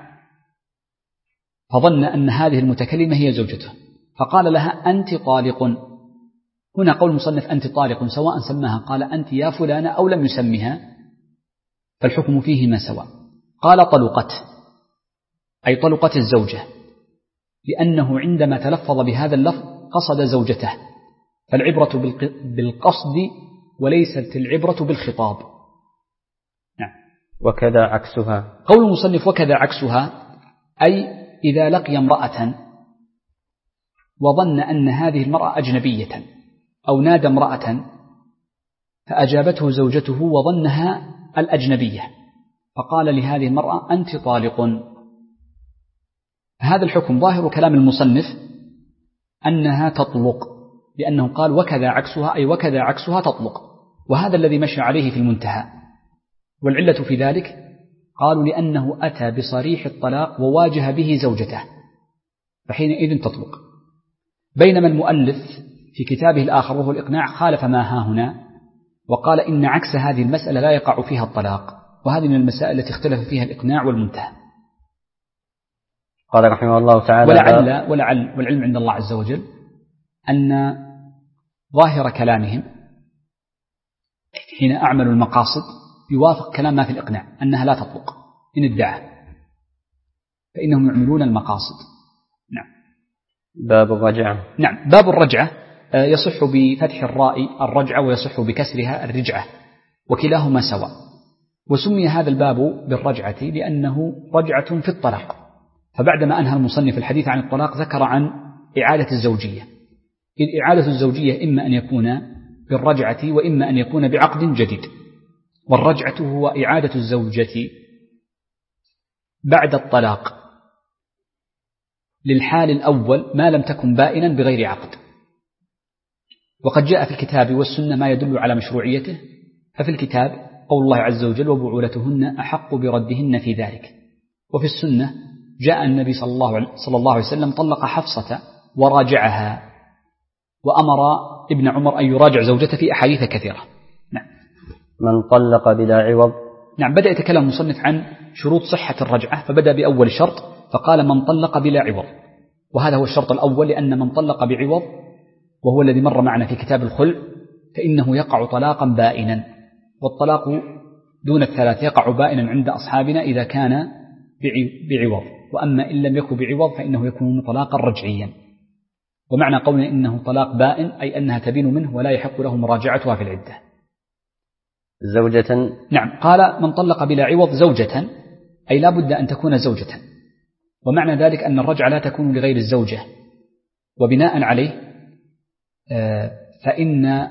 فظن أن هذه المتكلمة هي زوجته فقال لها أنت طالق. هنا قول المصنف أنت طالق سواء سماها قال أنت يا فلانة أو لم يسمها فالحكم فيهما سواء. قال طلقت أي طلقت الزوجة، لأنه عندما تلفظ بهذا اللفظ قصد زوجته، فالعبرة بالقصد وليست العبرة بالخطاب. نعم. وكذا عكسها. قول المصنف وكذا عكسها أي إذا لقي امرأة وظن أن هذه المرأة أجنبية، أو نادى امرأة فأجابته زوجته وظنها الأجنبية فقال لهذه المرأة أنت طالق، هذا الحكم ظاهر كلام المصنف أنها تطلق، لأنه قال وكذا عكسها أي وكذا عكسها تطلق، وهذا الذي مشى عليه في المنتهى. والعلة في ذلك قالوا لأنه أتى بصريح الطلاق وواجه به زوجته فحينئذ تطلق. بينما المؤلف في كتابه الآخر وهو الإقناع خالف ما ها هنا وقال إن عكس هذه المسألة لا يقع فيها الطلاق، وهذه من المسائل التي اختلف فيها الإقناع والمنتهى. قال رحمه الله تعالى: ولعل والعلم عند الله عز وجل أن ظاهر كلامهم حين أعملوا المقاصد يوافق كلام ما في الإقناع أنها لا تطلق إن ادعى، فإنهم يعملون المقاصد. نعم. باب الرجعة. نعم، باب الرجعة يصح بفتح الراء الرجعة ويصح بكسرها الرجعة، وكلاهما سواء. وسمي هذا الباب بالرجعة لأنه رجعة في الطلاق، فبعدما أنهى المصنف الحديث عن الطلاق ذكر عن إعادة الزوجية، إذ إعادة الزوجية إما أن يكون بالرجعة وإما أن يكون بعقد جديد. والرجعة هو إعادة الزوجة بعد الطلاق للحال الأول ما لم تكن بائنا بغير عقد. وقد جاء في الكتاب والسنة ما يدل على مشروعيته، ففي الكتاب قول الله عز وجل: وبعولتهن أحق بردهن في ذلك. وفي السنة جاء النبي صلى الله عليه وسلم طلق حفصة وراجعها، وأمر ابن عمر أن يراجع زوجته في أحاديث كثيرة. نعم. من طلق بلا عوض. نعم، بدأ يتكلم المصنف عن شروط صحة الرجعة، فبدأ بأول شرط فقال: من طلق بلا عوض. وهذا هو الشرط الأول، لأن من طلق بعوض وهو الذي مر معنا في كتاب الخلع فإنه يقع طلاقا بائنا. والطلاق دون الثلاث يقع بائنا عند أصحابنا إذا كان بعوض، وأما إن لم يكن بعوض فإنه يكون طلاقا رجعيا. ومعنى قولنا إنه طلاق بائن أي أنها تبين منه ولا يحق له مراجعتها في العدة. زوجة. نعم، قال: من طلق بلا عوض زوجة، أي لا بد أن تكون زوجة. ومعنى ذلك أن الرجعة لا تكون لغير الزوجة، وبناء عليه فإن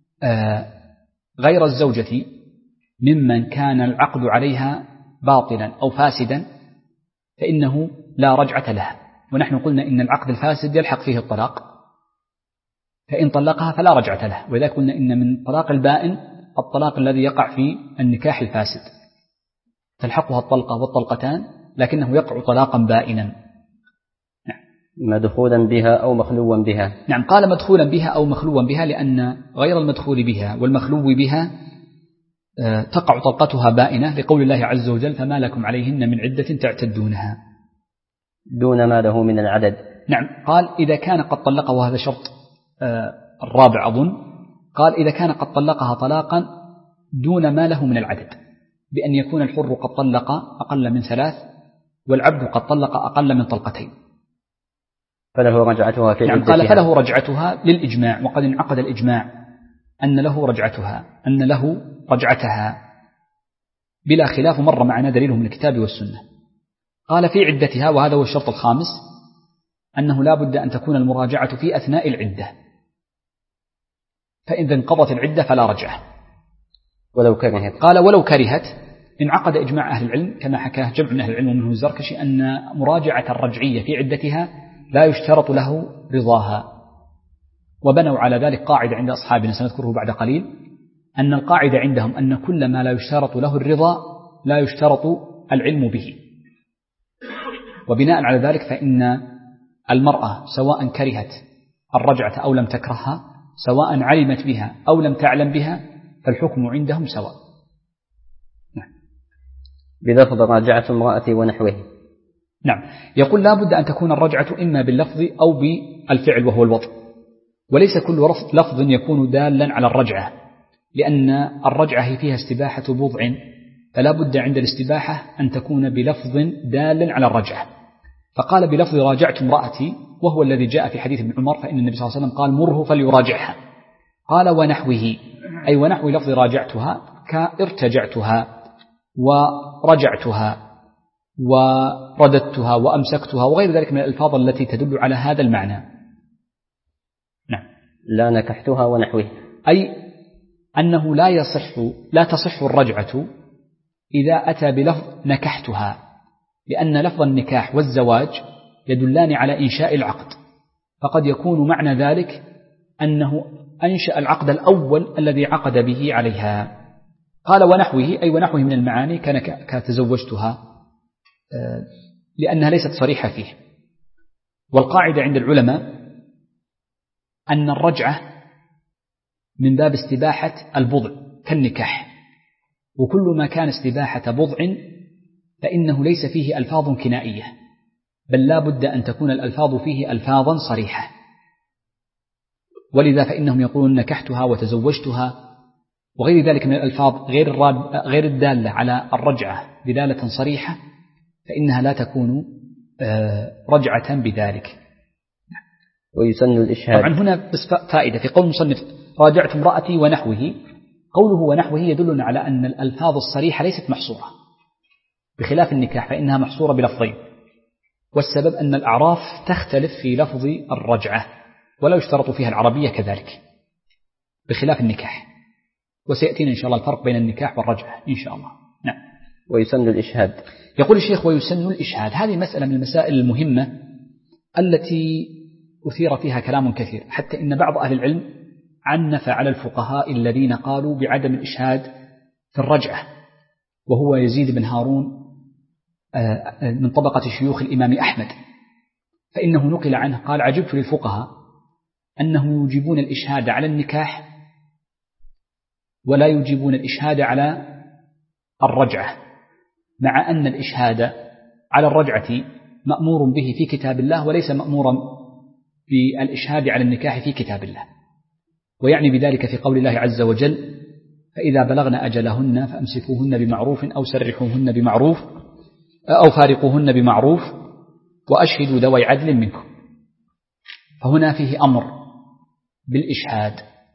غير الزوجة ممن كان العقد عليها باطلا أو فاسدا فإنه لا رجعة لها. ونحن قلنا إن العقد الفاسد يلحق فيه الطلاق، فإن طلقها فلا رجعة له. وإذا قلنا إن من طلاق البائن الطلاق الذي يقع في النكاح الفاسد، تلحقها الطلقة والطلقتان لكنه يقع طلاقا بائنا. نعم. مدخولا بها أو مخلوا بها. نعم، قال مدخولا بها أو مخلوا بها، لأن غير المدخول بها والمخلو بها تقع طلقتها بائنة، لقول الله عز وجل: فما لكم عليهن من عدة تعتدونها. دون ما له من العدد. نعم، قال: إذا كان قد طلقها، وهذا شرط الرابع أظن، قال: إذا كان قد طلقها طلاقا دون ما له من العدد، بأن يكون الحر قد طلق أقل من 3 والعبد قد طلق أقل من طلقتين، فله رجعتها في نعم، قال: فله رجعتها للإجماع. وقد انعقد الإجماع أن له رجعتها بلا خلاف، مر معنا دليله من الكتاب والسنة. قال: في عدتها، وهذا هو الشرط الخامس، أنه لا بد أن تكون المراجعة في أثناء العدة، فإذا انقضت العدة فلا رجعة. ولو كرهت. قال: ولو كرهت. انعقد إجماع أهل العلم كما حكاه جمع من أهل العلم ومنه الزركشي أن مراجعة الرجعية في عدتها لا يشترط له رضاها. وبنوا على ذلك قاعدة عند أصحابنا سنذكره بعد قليل، أن القاعدة عندهم أن كل ما لا يشترط له الرضا لا يشترط العلم به. وبناء على ذلك فإن المرأة سواء كرهت الرجعة أو لم تكرهها، سواء علمت بها أو لم تعلم بها، فالحكم عندهم سواء. نعم. بلفظ راجعة امرأتي ونحوه. نعم، يقول: لا بد أن تكون الرجعة إما باللفظ أو بالفعل وهو الوضع، وليس كل لفظ يكون دالا على الرجعة، لأن الرجعة هي فيها استباحة بضع، فلا بد عند الاستباحة أن تكون بلفظ دال على الرجعة. فقال: بلفظ راجعت امرأتي، وهو الذي جاء في حديث ابن عمر، فإن النبي صلى الله عليه وسلم قال: مره فليراجعها. قال: ونحوه، أي ونحو لفظ راجعتها كارتجعتها ورجعتها ورددتها وأمسكتها وغير ذلك من الألفاظ التي تدل على هذا المعنى. نعم. لا نكحتها ونحوه، أي أنه لا تصح الرجعة إذا أتى بلفظ نكحتها، لأن لفظ النكاح والزواج يدلان على إنشاء العقد، فقد يكون معنى ذلك أنه أنشأ العقد الأول الذي عقد به عليها. قال: ونحوه، أي ونحوه من المعاني كتزوجتها، لأنها ليست صريحة فيه. والقاعدة عند العلماء أن الرجعة من باب استباحة البضع كالنكاح، وكل ما كان استباحة بضع فإنه ليس فيه ألفاظ كنائية، بل لا بد أن تكون الألفاظ فيه ألفاظا صريحة. ولذا فإنهم يقولون نكحتها وتزوجتها وغير ذلك من الألفاظ غير الدالة على الرجعة دلالة صريحة، فإنها لا تكون رجعة بذلك. ويسن الإشهاد. طبعا هنا بس فائدة في قول المصنف راجعت امرأتي ونحوه، قوله ونحوه يدلنا على أن الألفاظ الصريحة ليست محصورة، بخلاف النكاح فإنها محصورة بلفظين، والسبب أن الأعراف تختلف في لفظ الرجعة ولا يشترط فيها العربية كذلك بخلاف النكاح، وسيأتينا إن شاء الله الفرق بين النكاح والرجعة إن شاء الله. نعم. ويسن الإشهاد. يقول الشيخ ويسن الإشهاد، هذه مسألة من المسائل المهمة التي أثير فيها كلام كثير، حتى إن بعض أهل العلم عنف على الفقهاء الذين قالوا بعدم الإشهاد في الرجعة، وهو يزيد بن هارون من طبقة شيوخ الإمام أحمد، فإنه نقل عنه قال عجبت للفقهاء أنهم يوجبون الإشهاد على النكاح ولا يوجبون الإشهاد على الرجعة، مع أن الإشهاد على الرجعة مأمور به في كتاب الله وليس مأمورا بالإشهاد على النكاح في كتاب الله. ويعني بذلك في قول الله عز وجل فإذا بلغن أجلهن فأمسكوهن بمعروف أو سرحوهن بمعروف أو فارقوهن بمعروف وأشهدوا ذوي عدل منكم، فهنا فيه أمر بالإشهاد.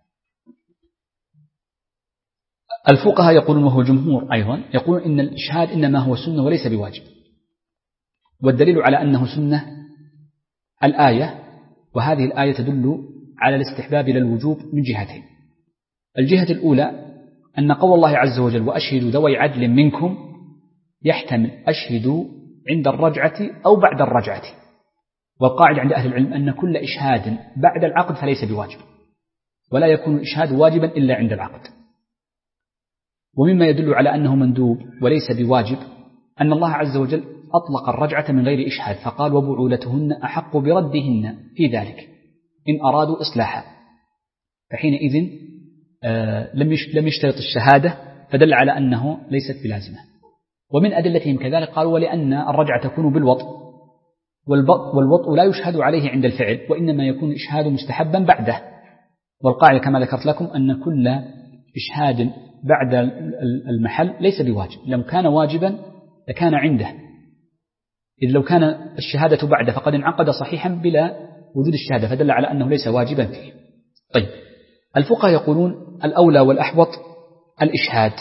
الفقهاء يقولون وهو جمهور أيضا يقولون إن الإشهاد إنما هو سنة وليس بواجب، والدليل على أنه سنة الآية، وهذه الآية تدل على الاستحباب للوجوب من جهتين. الجهة الأولى أن قول الله عز وجل وأشهدوا ذوي عدل منكم يحتمل أشهدوا عند الرجعة أو بعد الرجعة، والقاعدة عند أهل العلم أن كل إشهاد بعد العقد فليس بواجب، ولا يكون الإشهاد واجبا إلا عند العقد. ومما يدل على أنه مندوب وليس بواجب أن الله عز وجل أطلق الرجعة من غير إشهاد، فقال وبعولتهن أحق بردهن في ذلك إن أرادوا إصلاحا، فحينئذ لم يشترط الشهادة، فدل على أنه ليست بلازمة. ومن أدلتهم كذلك قالوا ولأن الرجعة تكون بالوطء، والوطء لا يشهد عليه عند الفعل، وإنما يكون الإشهاد مستحبا بعده، والقاعدة كما ذكرت لكم أن كل إشهاد بعد المحل ليس بواجب، لو كان واجبا لكان عنده، إذ لو كان الشهادة بعد فقد انعقد صحيحا بلا وجود الشهادة، فدل على أنه ليس واجبا فيه. طيب، الفقهاء يقولون الأولى والأحوط الإشهاد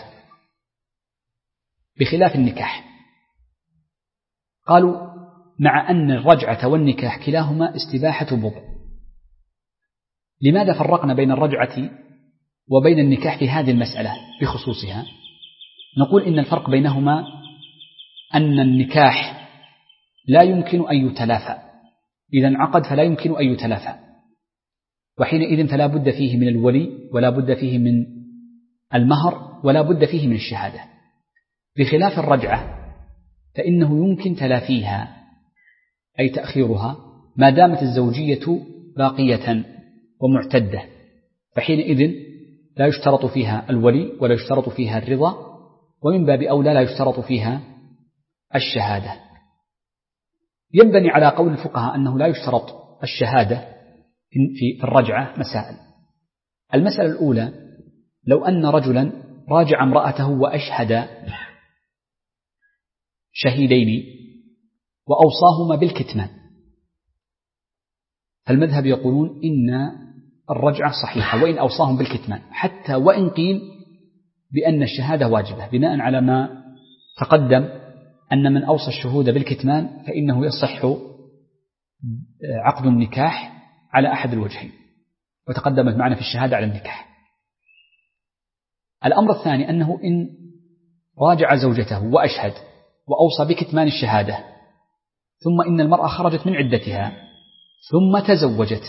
بخلاف النكاح، قالوا مع أن الرجعة والنكاح كلاهما استباحة بضع. لماذا فرقنا بين الرجعة وبين النكاح في هذه المسألة بخصوصها؟ نقول إن الفرق بينهما أن النكاح لا يمكن أن يتلافى، إذا انعقد فلا يمكن أن يتلافى، وحينئذ فلا بد فيه من الولي ولا بد فيه من المهر ولا بد فيه من الشهادة، بخلاف الرجعة فإنه يمكن تلافيها أي تأخيرها ما دامت الزوجية باقية ومعتدة، فحينئذ لا يشترط فيها الولي ولا يشترط فيها الرضا، ومن باب أولى لا يشترط فيها الشهادة. ينبني على قول الفقهاء أنه لا يشترط الشهادة في الرجعة مسائل. المسألة الأولى لو أن رجلا راجع امرأته وأشهد شهيدين وأوصاهما بالكتمان، فالمذهب يقولون إن الرجعة صحيحة وإن أوصاهم بالكتمان، حتى وإن قيل بأن الشهادة واجبة، بناء على ما تقدم أن من أوصى الشهود بالكتمان فإنه يصح عقد النكاح على أحد الوجهين، وتقدمت معنا في الشهادة على النكاح. الأمر الثاني أنه إن راجع زوجته وأشهد وأوصى بكتمان الشهادة، ثم إن المرأة خرجت من عدتها ثم تزوجت،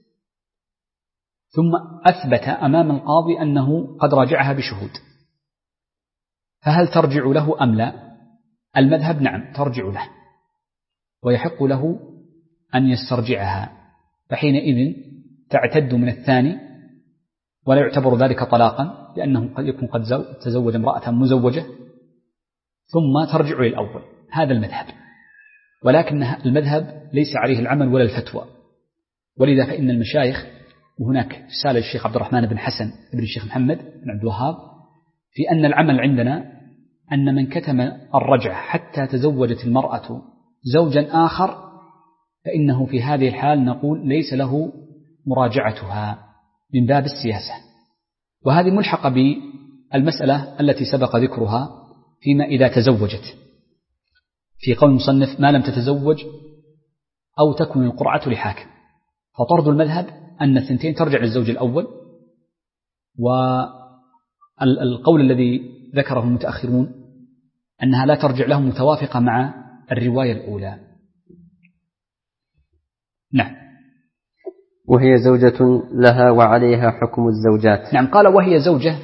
ثم أثبت أمام القاضي أنه قد راجعها بشهود، فهل ترجع له أم لا؟ المذهب نعم ترجع له، ويحق له أن يسترجعها، فحينئذ تعتد من الثاني ولا يعتبر ذلك طلاقا، لأنه قد يكون قد تزوج امرأة مزوجة ثم ترجع للأول. هذا المذهب، ولكن المذهب ليس عليه العمل ولا الفتوى. ولذا فإن المشايخ، وهناك رسالة للشيخ عبد الرحمن بن حسن بن الشيخ محمد بن عبد الوهاب في أن العمل عندنا أن من كتم الرجعة حتى تزوجت المرأة زوجا آخر فإنه في هذه الحال نقول ليس له مراجعتها من باب السياسة. وهذه ملحقة بالمسألة التي سبق ذكرها فيما إذا تزوجت، في قول المصنف ما لم تتزوج أو تكن القرعة لحاكم. فطرد المذهب أن الثنتين ترجع للزوج الأول، والقول الذي ذكره المتأخرون أنها لا ترجع لهم متوافقة مع الرواية الأولى. نعم. وهي زوجة لها وعليها حكم الزوجات. نعم، قال وهي زوجة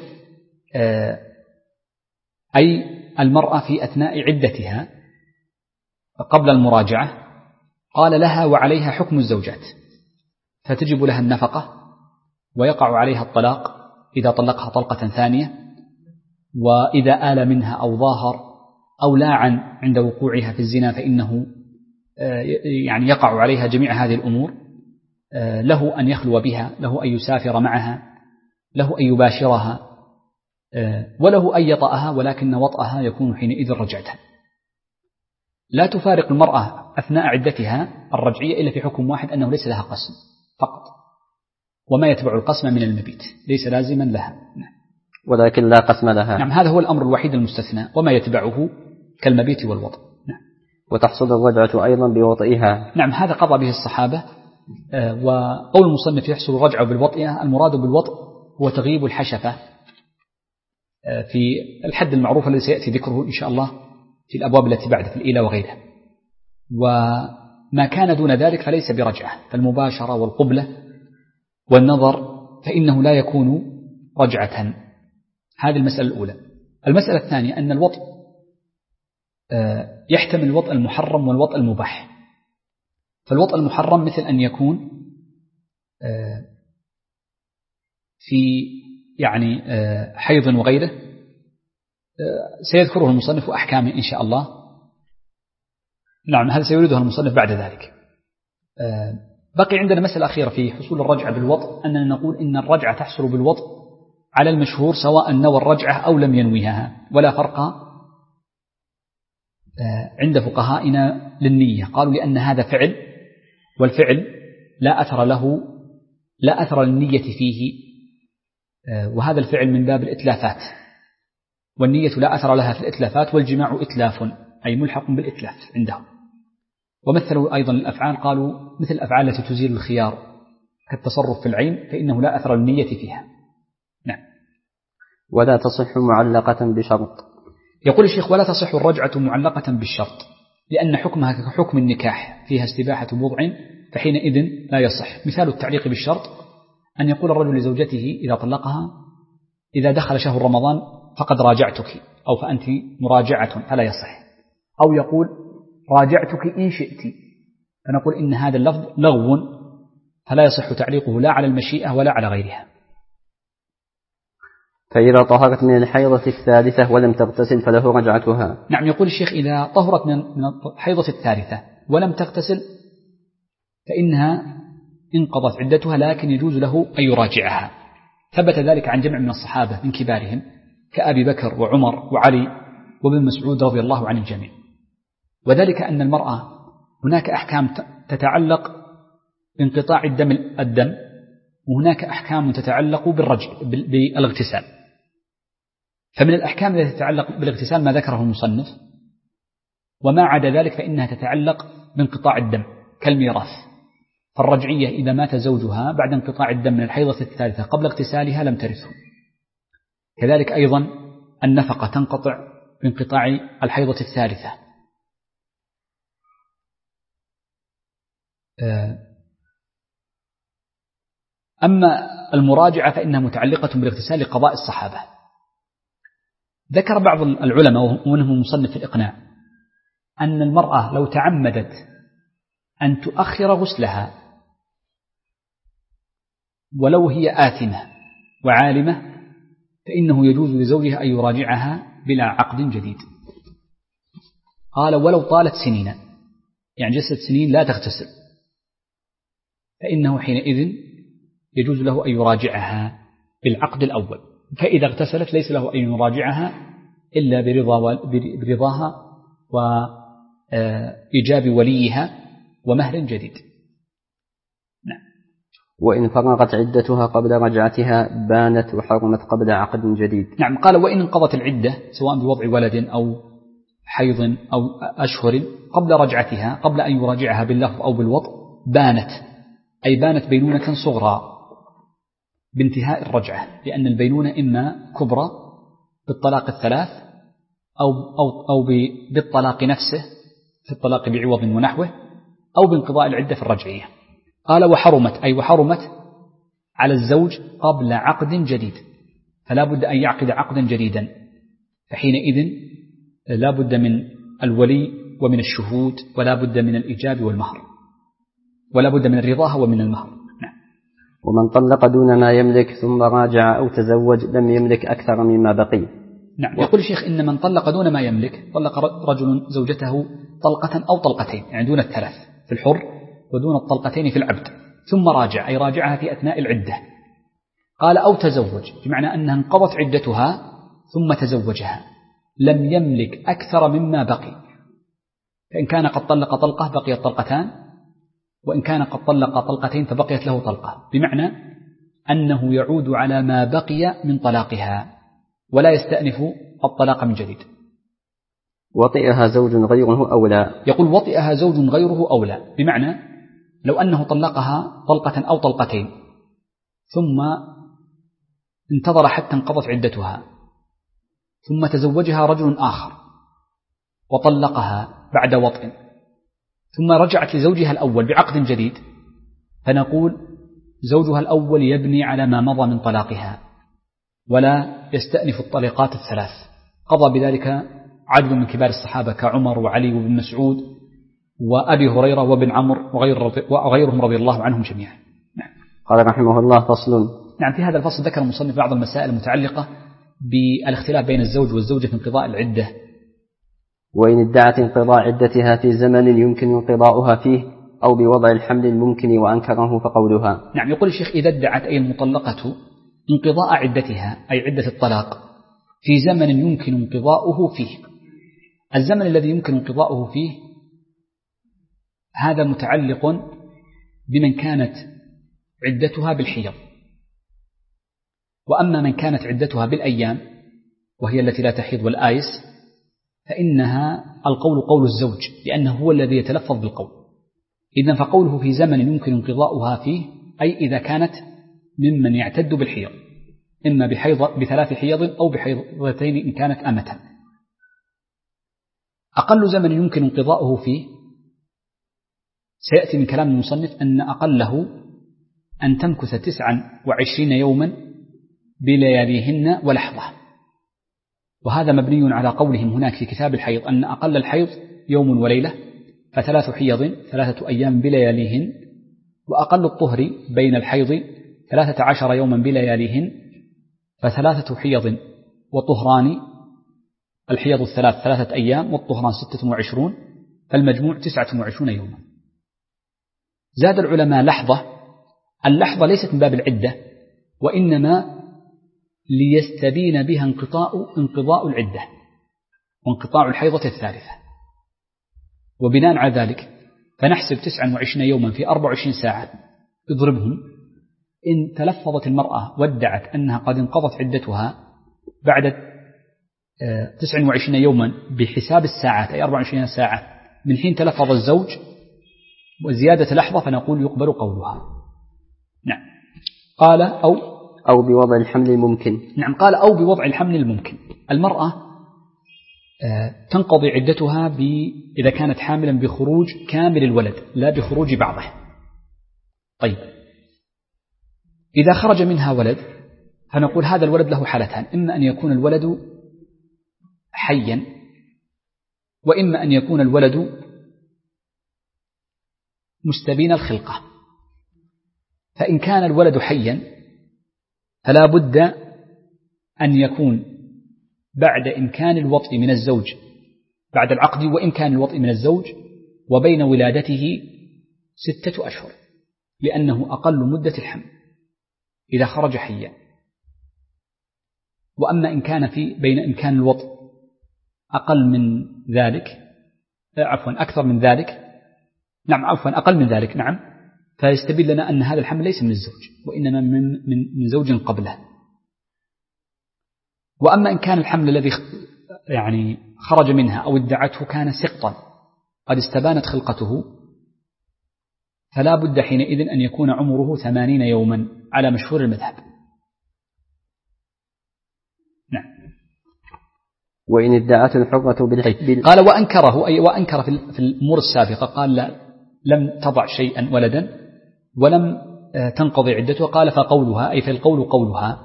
أي المرأة في أثناء عدتها قبل المراجعة، قال لها وعليها حكم الزوجات، فتجب لها النفقة ويقع عليها الطلاق إذا طلقها طلقة ثانية، وإذا آل منها أو ظاهر أو لاعن عند وقوعها في الزنا فإنه يعني يقع عليها جميع هذه الأمور. له أن يخلو بها، له أن يسافر معها، له أن يباشرها، وله أن يطأها، ولكن وطأها يكون حينئذ رجعة. لا تفارق المرأة أثناء عدتها الرجعية إلا في حكم واحد، أنه ليس لها قسم فقط، وما يتبع القسم من المبيت ليس لازما لها. ولكن لا قسم لها. نعم، هذا هو الأمر الوحيد المستثنى، وما يتبعه كالمبيت والوطء. نعم. وتحصل الرجعة أيضا بوطئها. نعم، هذا قضى به الصحابة. وقول المصنف يحصل الرجعة بالوطئها، المراد بالوطء هو تغيب الحشفة في الحد المعروف الذي سيأتي ذكره إن شاء الله في الأبواب التي بعد في الإيلة وغيرها. وما كان دون ذلك فليس برجعة، فالمباشرة والقبلة والنظر فإنه لا يكون رجعة. هذه المسألة الأولى. المسألة الثانية أن الوطء يحتمل الوطء المحرم والوطء المباح. فالوطء المحرم مثل أن يكون في يعني حيض وغيره، سيذكره المصنف أحكامه إن شاء الله. نعم، هذا سيريدها المصنف بعد ذلك. بقي عندنا مسألة أخيرة في حصول الرجعة بالوطء، أننا نقول إن الرجعة تحصل بالوطء على المشهور سواء نوى الرجعة أو لم ينويها، ولا فرق عند فقهائنا للنية. قالوا لأن هذا فعل، والفعل لا أثر للنية فيه، وهذا الفعل من باب الإتلافات، والنية لا أثر لها في الإتلافات، والجماع إتلاف أي ملحق بالإتلاف عندهم. ومثلوا أيضا الأفعال، قالوا مثل الأفعال التي تزيل الخيار كالتصرف في العين فإنه لا أثر للنية فيها. نعم. ولا تصح معلقة بشرط. يقول الشيخ ولا تصح الرجعة معلقة بالشرط، لأن حكمها كحكم النكاح فيها استباحة بضع، فحينئذ لا يصح. مثال التعليق بالشرط أن يقول الرجل لزوجته إذا طلقها إذا دخل شهر رمضان فقد راجعتك، أو فأنت مراجعة، فلا يصح. أو يقول راجعتك إن شئت، فنقول إن هذا اللفظ لغو، فلا يصح تعليقه لا على المشيئة ولا على غيرها. فإذا طهرت من الحيضة الثالثة ولم تغتسل فله رجعتها. نعم، يقول الشيخ إذا طهرت من الحيضة الثالثة ولم تغتسل فإنها انقضت عدتها، لكن يجوز له أن يراجعها. ثبت ذلك عن جمع من الصحابة من كبارهم كأبي بكر وعمر وعلي وابن مسعود رضي الله عن الجميع. وذلك أن المرأة هناك أحكام تتعلق بانقطاع الدم، وهناك أحكام تتعلق بالاغتسال. فمن الأحكام التي تتعلق بالاغتسال ما ذكره المصنف، وما عدا ذلك فإنها تتعلق بانقطاع الدم كالميراث. فالرجعية إذا مات زوجها بعد انقطاع الدم من الحيضة الثالثة قبل اغتسالها لم ترثه. كذلك أيضا النفقة تنقطع بانقطاع الحيضة الثالثة. أما المراجعة فإنها متعلقة بالاغتسال لقضاء الصحابة. ذكر بعض العلماء ومنهم المصنف في الإقناع أن المرأة لو تعمدت أن تؤخر غسلها ولو هي آثمة وعالمة فإنه يجوز لزوجها أن يراجعها بلا عقد جديد. قال ولو طالت سنين، يعني جلست سنين لا تغتسل، فإنه حينئذ يجوز له أن يراجعها بالعقد الأول، فإذا اغتسلت ليس له أن يراجعها إلا برضاها وإيجاب وليها ومهر جديد. نعم. وإن فرغت عدتها قبل رجعتها بانت وحرمت قبل عقد جديد. نعم. قال وإن انقضت العدة سواء بوضع ولد أو حيض أو أشهر قبل رجعتها، قبل أن يراجعها باللفظ أو بالوضع، بانت، أي بانت بينونة صغرى بانتهاء الرجعة، لأن البينونة إما كبرى بالطلاق الثلاث أو بالطلاق نفسه في الطلاق بعوض ونحوه، أو بانقضاء العدة في الرجعية. قال وحرمت، أي وحرمت على الزوج قبل عقد جديد، فلا بد أن يعقد عقدا جديدا، فحينئذ لا بد من الولي ومن الشهود، ولا بد من الإيجاب والمهر، ولا بد من الرضاها ومن المهر. نعم. ومن طلق دون ما يملك ثم راجع أو تزوج لم يملك أكثر مما بقي. نعم. يقول الشيخ إن من طلق دون ما يملك، طلق رجل زوجته طلقة أو طلقتين، يعني دون الثلاث في الحر ودون الطلقتين في العبد، ثم راجع، أي راجعها في أثناء العدة. قال أو تزوج، بمعنى أنها انقضت عدتها ثم تزوجها، لم يملك أكثر مما بقي، فإن كان قد طلق طلقة بقيت طلقتان، وإن كان قد طلق طلقتين فبقيت له طلقة، بمعنى أنه يعود على ما بقي من طلاقها ولا يستأنف الطلاق من جديد. وطئها زوج غيره أولى. يقول وطئها زوج غيره أولى، بمعنى لو أنه طلقها طلقة أو طلقتين ثم انتظر حتى انقضت عدتها ثم تزوجها رجل آخر وطلقها بعد وطئ ثم رجعت لزوجها الأول بعقد جديد، فنقول زوجها الأول يبني على ما مضى من طلاقها ولا يستأنف الطلقات الثلاث. قضى بذلك عدد من كبار الصحابة كعمر وعلي وابن مسعود وأبي هريرة وابن عمرو وغيرهم رضي الله عنهم جميعا. نعم. قال رحمه الله فصل. نعم. في هذا الفصل ذكر المصنف بعض المسائل المتعلقة بالاختلاف بين الزوج والزوجة في انقضاء العدة. وإن ادعت انقضاء عدتها في زمن يمكن انقضاؤها فيه أو بوضع الحمل الممكن وأنكره فقولها. نعم. يقول الشيخ إذا ادعت أي المطلقة انقضاء عدتها أي عدة الطلاق في زمن يمكن انقضاؤه فيه، الزمن الذي يمكن انقضاؤه فيه هذا متعلق بمن كانت عدتها بالحيض، وأما من كانت عدتها بالأيام وهي التي لا تحيض والآيس فإنها القول قول الزوج لأنه هو الذي يتلفظ بالقول. إذن فقوله في زمن يمكن انقضاؤها فيه أي إذا كانت ممن يعتد بالحيض، إما بثلاث حيض أو بحيضتين إن كانت أمة. أقل زمن يمكن انقضاؤه فيه سيأتي من كلام المصنف أن أقله أن تمكث 29 يوما بلياليهن ولحظة، وهذا مبني على قولهم هناك في كتاب الحيض أن أقل الحيض يوم وليلة، فثلاث حيض 3 أيام بلياليهن، وأقل الطهر بين الحيض 13 يوما بلياليهن، ف3 حيض وطهران، الحيض الثلاث 3 أيام والطهران 26، فالمجموع 29 يوما. زاد العلماء لحظة، اللحظة ليست من باب العدة وإنما ليستبين بها انقضاء العدة وانقطاع الحيضة الثالثة، وبناء على ذلك فنحسب 29 يوما في 24 ساعة اضربهم. إن تلفظت المرأة وادعت أنها قد انقضت عدتها بعد 29 يوما بحساب الساعات أي 24 ساعة من حين تلفظ الزوج وزيادة لحظة فنقول يقبل قولها. نعم. قال أو بوضع الحمل الممكن. نعم. قال أو بوضع الحمل الممكن. المرأة تنقضي عدتها إذا كانت حاملا بخروج كامل الولد لا بخروج بعضه. طيب إذا خرج منها ولد فنقول هذا الولد له حالتان، إما أن يكون الولد حيا وإما أن يكون الولد مستبين الخلقة. فإن كان الولد حيا فلا بد أن يكون بعد إمكان الوطء من الزوج، بعد العقد وإمكان الوطء من الزوج، وبين ولادته 6 أشهر، لأنه أقل مدة الحمل إذا خرج حيا. وأما إن كان بين إمكان الوطء أقل من ذلك، أكثر من ذلك، أقل من ذلك، فيستبين لنا أن هذا الحمل ليس من الزوج، وإنما من زوج قبله. وأما إن كان الحمل الذي خرج منها أو ادعته كان سقطا قد استبانت خلقته، فلا بد حينئذ أن يكون عمره 80 يوما على مشهور المذهب. نعم. وإن ادعته الحرة قال وأنكره، أي وأنكر في الأمور السابقة، قال لا، لم تضع شيئا ولدا ولم تنقضي عدته، قال فقولها، أي فالقول قولها.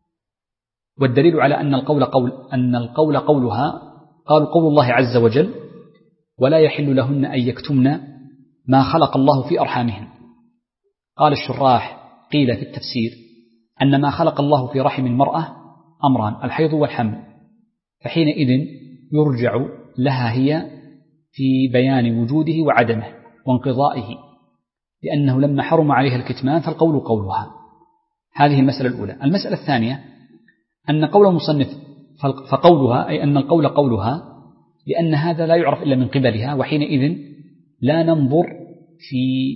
والدليل على أن القول قولها، قالوا قول الله عز وجل: ولا يحل لهن أن يكتمن ما خلق الله في أرحامهن. قال الشراح: قيل في التفسير أن ما خلق الله في رحم المرأة أمران: الحيض والحمل، فحينئذ يرجع لها هي في بيان وجوده وعدمه وانقضائه، لأنه لما حرم عليها الكتمان فالقول قولها. هذه المسألة الأولى. المسألة الثانية أن قول المصنف فقولها، أي أن القول قولها، لأن هذا لا يعرف إلا من قبلها، وحينئذ لا ننظر في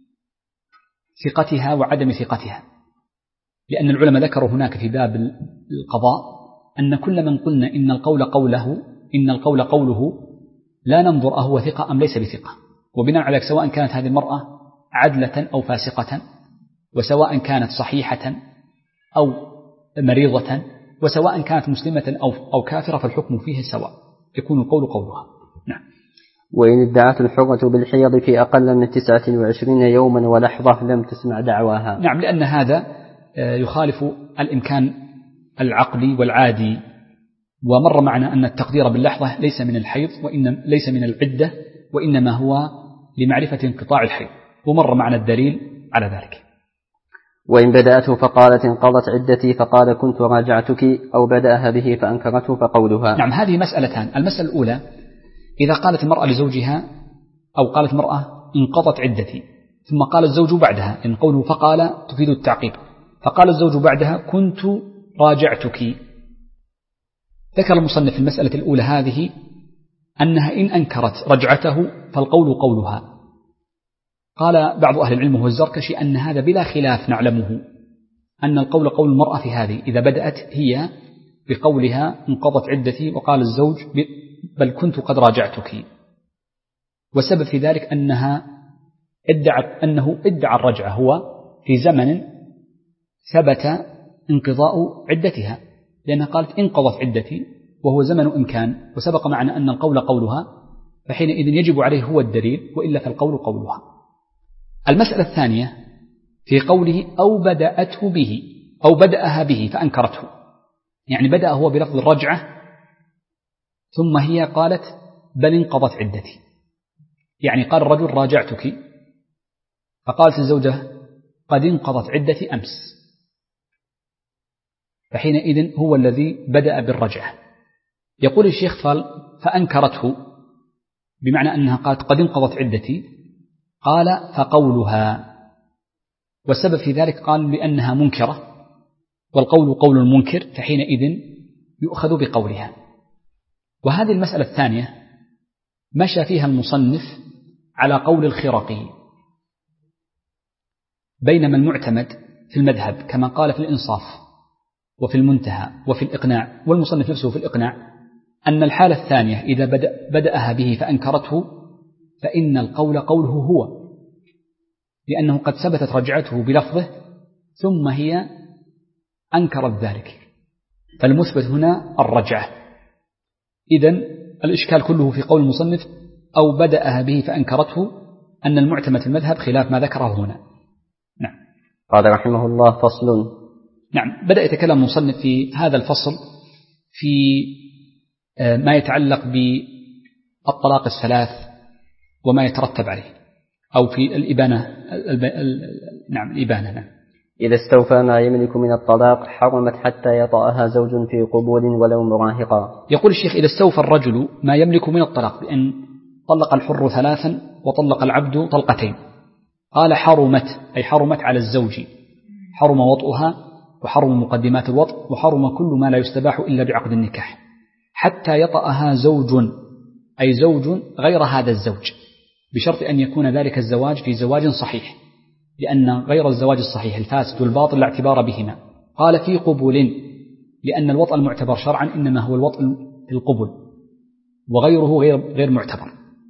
ثقتها وعدم ثقتها، لأن العلماء ذكروا هناك في باب القضاء أن كل من قلنا إن القول قوله لا ننظر أهو ثقة أم ليس بثقة، وبناء على سواء كانت هذه المرأة عدلة أو فاسقة، وسواء كانت صحيحة أو مريضة، وسواء كانت مسلمة أو كافرة، فالحكم فيه سواء، يكون القول قولها. نعم. وإن ادعت الحرة بالحيض في أقل من 29 يوما ولحظة لم تسمع دعواها. نعم، لأن هذا يخالف الإمكان العقلي والعادي، ومر معنا أن التقدير باللحظة ليس من الحيض ليس من العدة، وإنما هو لمعرفة انقطاع الحيض، ومر معنا الدليل على ذلك. وإن بدأته فقالت انقضت عدتي فقال كنت راجعتك، أو بدأها به فأنكرته فقولها. نعم، هذه مسألتان. المسألة الأولى: إذا قالت المرأة لزوجها، أو قالت المرأة انقضت عدتي، ثم قال الزوج بعدها، إن قوله فقال تفيد التعقيب، فقال الزوج بعدها كنت راجعتك، ذكر المصنف في المسألة الأولى هذه أنها إن أنكرت رجعته فالقول قولها. قال بعض أهل العلم وهو الزركشي أن هذا بلا خلاف نعلمه، أن القول قول المرأة في هذه إذا بدأت هي بقولها انقضت عدتي، وقال الزوج بل كنت قد راجعتك، والسبب في ذلك أنه ادعى الرجعة هو في زمن ثبت انقضاء عدتها، لأنها قالت انقضت عدتي وهو زمن إمكان، وسبق معنا أن القول قولها، فحينئذ يجب عليه هو الدليل، وإلا فالقول قولها. المسألة الثانية في قوله أو بدأته به، أو بدأها به فأنكرته، يعني بدأ هو بلفظ الرجعة ثم هي قالت بل انقضت عدتي، يعني قال الرجل راجعتك، فقالت الزوجة قد انقضت عدتي أمس، فحينئذ هو الذي بدأ بالرجعة. يقول الشيخ فأنكرته، بمعنى أنها قالت قد انقضت عدتي، قال فقولها، والسبب في ذلك قال لأنها منكرة، والقول قول المنكر، فحينئذ يؤخذ بقولها. وهذه المسألة الثانية مشى فيها المصنف على قول الخرقي، بينما المعتمد في المذهب كما قال في الإنصاف وفي المنتهى وفي الإقناع، والمصنف نفسه في الإقناع، أن الحالة الثانية إذا بدأها به فأنكرته فإن القول قوله هو، لأنه قد ثبتت رجعته بلفظه ثم هي أنكرت ذلك، فالمثبت هنا الرجعة. إذن الإشكال كله في قول المصنف أو بدأها به فأنكرته، أن المعتمد في المذهب خلاف ما ذكره هنا. نعم. قال رحمه الله: فصل. نعم، بدأ يتكلم المصنف في هذا الفصل في ما يتعلق بالطلاق الثلاث وما يترتب عليه، أو في الإبانة. نعم، الإبانة. نعم. إذا استوفى ما يملك من الطلاق حرمت حتى يطأها زوج في قبول ولو مراهقا. يقول الشيخ: إذا استوفى الرجل ما يملك من الطلاق بأن طلق الحر 3 وطلق العبد طلقتين، قال حرمت، أي حرمت على الزوج، حرم وطئها وحرم مقدمات الوطء وحرم كل ما لا يستباح إلا بعقد النكاح، حتى يطأها زوج، أي زوج غير هذا الزوج، بشرط أن يكون ذلك الزواج في زواج صحيح، لأن غير الزواج الصحيح الفاسد والباطل لا اعتبار بهما. قال في قبول، لأن الوطء المعتبر شرعا إنما هو الوطء في القبول، وغيره غير معتبر.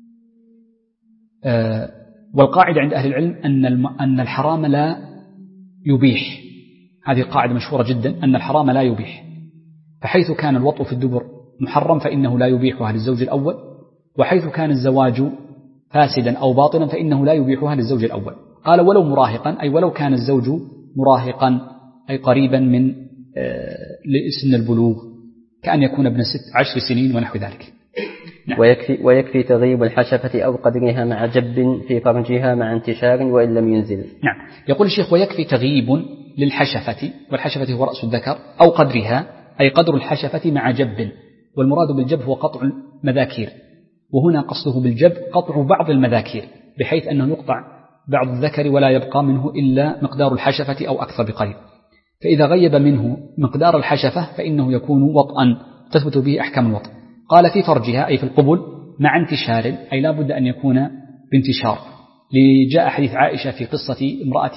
والقاعدة عند أهل العلم أن الحرام لا يبيح، هذه قاعدة مشهورة جدا، أن الحرام لا يبيح، فحيث كان الوطء في الدبر محرم فإنه لا يبيحها للزوج الأول، وحيث كان الزواج فاسدا أو باطلا فإنه لا يبيحها للزوج الأول. قال ولو مراهقا، أي ولو كان الزوج مراهقا، أي قريبا من سن البلوغ، كأن يكون ابن 10 سنين ونحو ذلك. نعم. ويكفي تغيب الحشفة أو قدرها مع جب في فرجها مع انتشار وإن لم ينزل. نعم. يقول الشيخ: ويكفي تغيب للحشفة، والحشفة هو رأس الذكر، أو قدرها، أي قدر الحشفة مع جب، والمراد بالجب هو قطع المذاكير، وهنا قصده بالجب قطع بعض المذاكير، بحيث أنه يقطع بعض الذكر ولا يبقى منه إلا مقدار الحشفة أو أكثر بقليل، فإذا غيب منه مقدار الحشفة فإنه يكون وطئا تثبت به أحكام الوطء. قال في فرجها، أي في القبل، مع انتشار، أي لا بد أن يكون بانتشار، لجاء حديث عائشة في قصة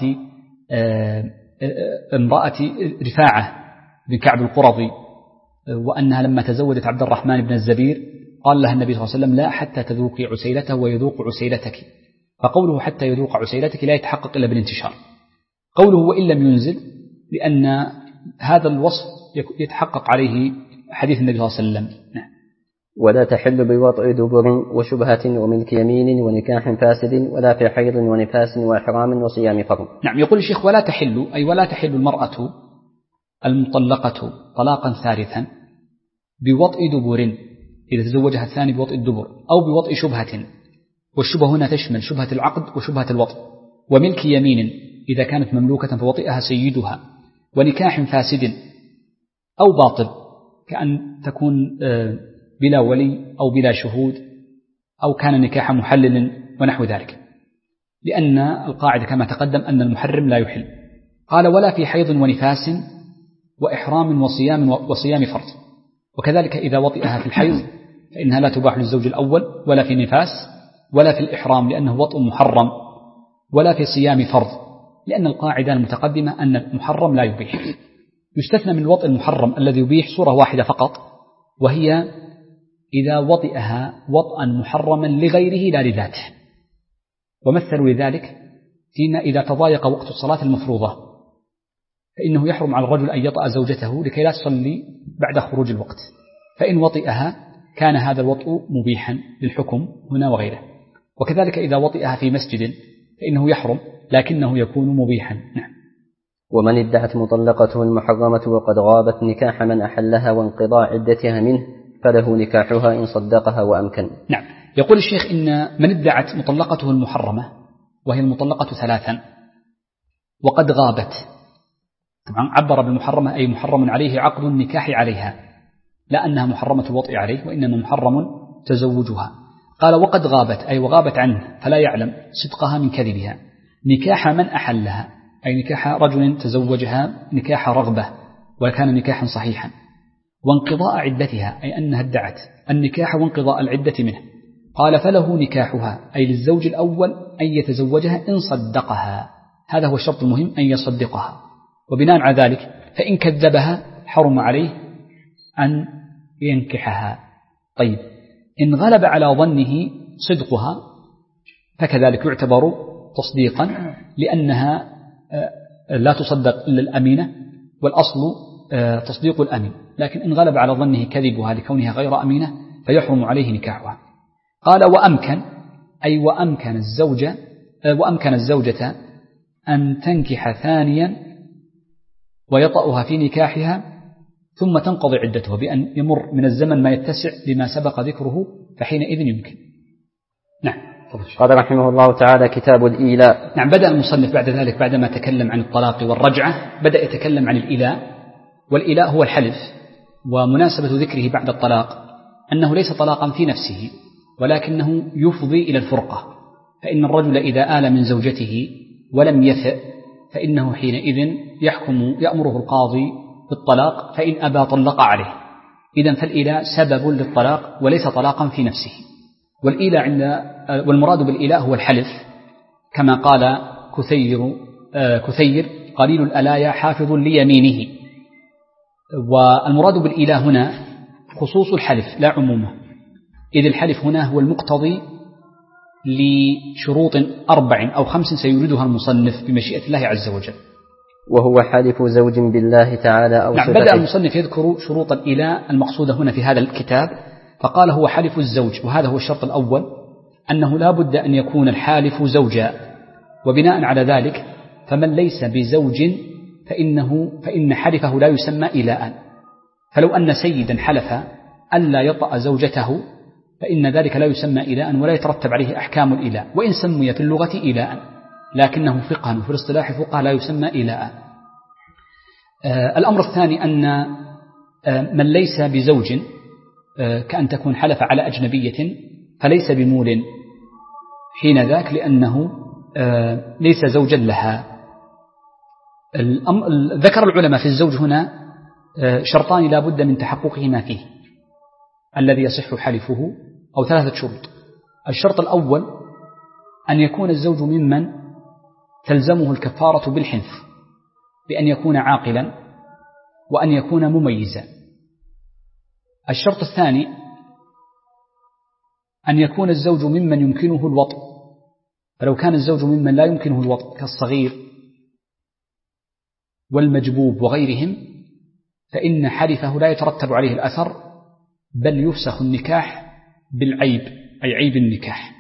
امرأة رفاعة بن كعب القرظي، وأنها لما تزوجت عبد الرحمن بن الزبير قال لها النبي صلى الله عليه وسلم: لا حتى تذوقي عسيلته ويذوق عسيلتك. فقوله حتى يذوق عسيلتك لا يتحقق إلا بالانتشار. قوله وإن لم ينزل، لأن هذا الوصف يتحقق عليه حديث النبي صلى الله عليه وسلم. نعم. ولا تحل بوطء دبر وشبهة وملك يمين ونكاح فاسد ولا في حيض ونفاس وإحرام وصيام فرض. نعم. يقول الشيخ: ولا تحل، أي ولا تحل المرأة المطلقة طلاقا ثالثا بوطء دبر، إذا تزوجها الثاني بوطء الدبر، أو بوطء شبهة، والشبهة هنا تشمل شبهة العقد وشبهة الوطء، وملك يمين إذا كانت مملوكة فوطئها سيدها، ونكاح فاسد أو باطل، كأن تكون بلا ولي أو بلا شهود، أو كان نكاح محلل ونحو ذلك، لأن القاعدة كما تقدم أن المحرم لا يحل. قال ولا في حيض ونفاس وإحرام وصيام فرض، وكذلك إذا وطئها في الحيض فإنها لا تباح للزوج الأول، ولا في النفاس، ولا في الإحرام لأنه وطء محرم، ولا في صيام فرض، لأن القاعدة المتقدمة أن المحرم لا يبيح. يستثنى من الوطء المحرم الذي يبيح صورة واحدة فقط، وهي إذا وطئها وطئا محرما لغيره لا لذاته، ومثلوا لذلك فيما إذا تضايق وقت الصلاة المفروضة، فإنه يحرم على الرجل أن يطأ زوجته لكي لا تصلي بعد خروج الوقت، فإن وطئها كان هذا الوطء مبيحا للحكم هنا وغيره. وكذلك إذا وطئها في مسجد فإنه يحرم لكنه يكون مبيحا. نعم. ومن ادعت مطلقته المحرمة وقد غابت نكاح من أحلها وانقضاء عدتها منه فله نكاحها إن صدقها وأمكن. نعم. يقول الشيخ إن من ادعت مطلقته المحرمة، وهي المطلقة 3 وقد غابت، طبعا عبر بالمحرمة أي محرم عليه عقد النكاح عليها، لا أنها محرمة الوطء عليه، وإنما محرم تزوجها. قال وقد غابت، أي وغابت عنه فلا يعلم صدقها من كذبها، نكاح من أحلها، أي نكاح رجل تزوجها نكاح رغبة وكان نكاحا صحيحا، وانقضاء عدتها، أي أنها ادعت النكاح وانقضاء العدة منه. قال فله نكاحها، أي للزوج الأول أن يتزوجها إن صدقها، هذا هو الشرط المهم أن يصدقها، وبناء على ذلك فإن كذبها حرم عليه أن ينكحها. طيب إن غلب على ظنه صدقها فكذلك يعتبر تصديقا، لأنها لا تصدق إلا الأمينة، والأصل تصديق الأمين، لكن إن غلب على ظنه كذبها لكونها غير أمينة فيحرم عليه نكاحها. قال وأمكن، أي وأمكن الزوجة أن تنكح ثانيا ويطأها في نكاحها ثم تنقضي عدته بأن يمر من الزمن ما يتسع لما سبق ذكره، فحينئذ يمكن. نعم. قال رحمه الله تعالى: كتاب الإيلاء. نعم. بدأ المصنف بعد ذلك بعدما تكلم عن الطلاق والرجعة بدأ يتكلم عن الإيلاء، والإيلاء هو الحلف. ومناسبة ذكره بعد الطلاق أنه ليس طلاقا في نفسه، ولكنه يفضي إلى الفرقة. فإن الرجل إذا آل من زوجته ولم يفئ فإنه حينئذ يأمره القاضي بالطلاق، فإن أبى طلق عليه. إذن فالإيلاء سبب للطلاق وليس طلاقا في نفسه. والمراد بالإيلاء هو الحلف، كما قال كثير: قليل الألايا حافظ ليمينه. والمراد بالإيلاء هنا خصوص الحلف لا عمومه، إذ الحلف هنا هو المقتضي لشروط 4 أو 5 سيوردها المصنف بمشيئة الله عز وجل. وهو حلف زوج بالله تعالى أو صفته. بدأ المصنف يذكر شروط الإيلاء المقصودة هنا في هذا الكتاب، فقال: هو حلف الزوج، وهذا هو الشرط الأول، أنه لا بد أن يكون الحالف زوجا. وبناء على ذلك فمن ليس بزوج فإن حلفه لا يسمى إيلاء. فلو أن سيدا حلف ألا يطأ زوجته فإن ذلك لا يسمى إيلاء ولا يترتب عليه أحكام الإيلاء، وإن سمي في اللغة إيلاء، لكنه فقها وفي الاصطلاح الفقهاء لا يسمى إيلاء. الأمر الثاني أن من ليس بزوج، كأن تكون حلف على أجنبية، فليس بمول حين ذاك لأنه ليس زوجا لها. ذكر العلماء في الزوج هنا شرطان لا بد من تحققهما فيه الذي يصح حلفه، أو 3 شروط. الشرط الأول أن يكون الزوج ممن تلزمه الكفارة بالحنث، بأن يكون عاقلا وأن يكون مميزا. الشرط الثاني أن يكون الزوج ممن يمكنه الوطء، فلو كان الزوج ممن لا يمكنه الوطء كالصغير والمجبوب وغيرهم فإن حلفه لا يترتب عليه الأثر، بل يفسخ النكاح بالعيب، أي عيب النكاح.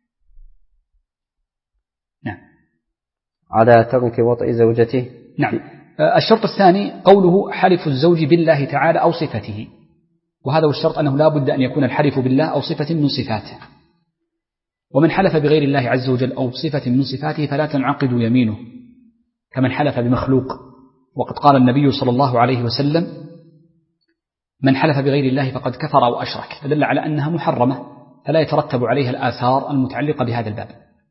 نعم. على ترك وطئ زوجته. نعم. الشرط الثاني قوله: حلف الزوج بالله تعالى أو صفته، وهذا هو الشرط، أنه لا بد أن يكون الحلف بالله أو صفة من صفاته. ومن حلف بغير الله عز وجل أو صفة من صفاته فلا تنعقد يمينه كمن حلف بمخلوق. وقد قال النبي صلى الله عليه وسلم: من حلف بغير الله فقد كفر أو أشرك، فدل على أنها محرمة فلا يترتب عليها الآثار المتعلقة بهذا الباب.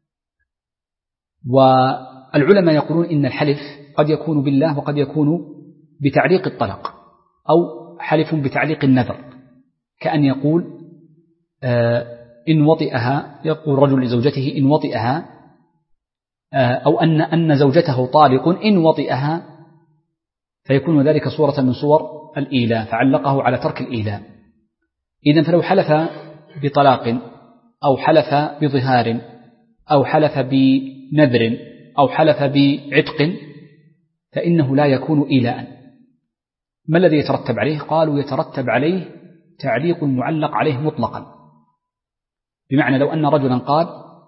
والعلماء يقولون إن الحلف قد يكون بالله وقد يكون بتعليق الطلاق، أو حلف بتعليق النذر، كأن يقول إن وطئها، يقول رجل لزوجته إن وطئها، أو أن زوجته طالق إن وطئها، فيكون ذلك صورة من صور الإيلاء، فعلقه على ترك الإيلاء. إذن فلو حلف بطلاق أو حلف بظهار أو حلف بنذر أو حلف بعتق فإنه لا يكون إيلاء. ما الذي يترتب عليه؟ قالوا: يترتب عليه تعليق المعلق عليه مطلقا، بمعنى لو أن رجلا قال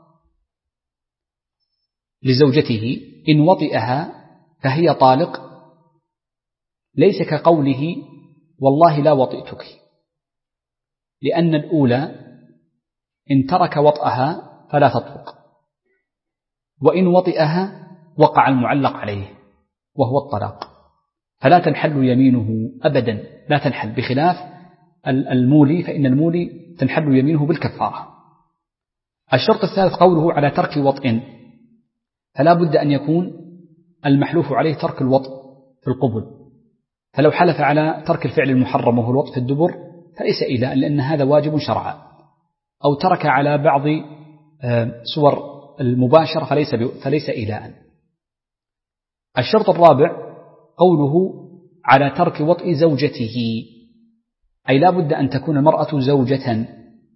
لزوجته إن وطئها فهي طالق، ليس كقوله والله لا وطئتك، لأن الأولى إن ترك وطئها فلا تطلق، وإن وطئها وقع المعلق عليه وهو الطلاق، فلا تنحل يمينه أبدا، لا تنحل، بخلاف المولي، فإن المولي تنحل يمينه بالكفارة. الشرط الثالث قوله على ترك وطئ، فلا بد أن يكون المحلوف عليه ترك الوطء في القبل، فلو حلف على ترك الفعل المحرم وهو الوطء في الدبر فليس إيلاء، لأن هذا واجب شرعا، أو ترك على بعض صور المباشرة فليس إيلاء. الشرط الرابع قوله على ترك وطئ زوجته، أي لا بد أن تكون المرأة زوجة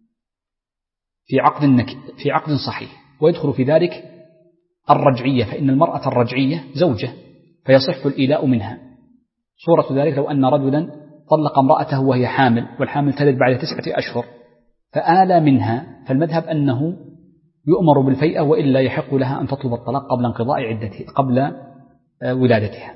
في عقد صحيح، ويدخل في ذلك الرجعية، فإن المرأة الرجعية زوجة فيصح الإيلاء منها. صورة ذلك لو أن رجلا طلق امرأته وهي حامل، والحامل تلد بعد 9 أشهر فآلى منها، فالمذهب أنه يؤمر بالفيئة، وإلا يحق لها أن تطلب الطلاق قبل انقضاء عدتها، قبل ولادتها.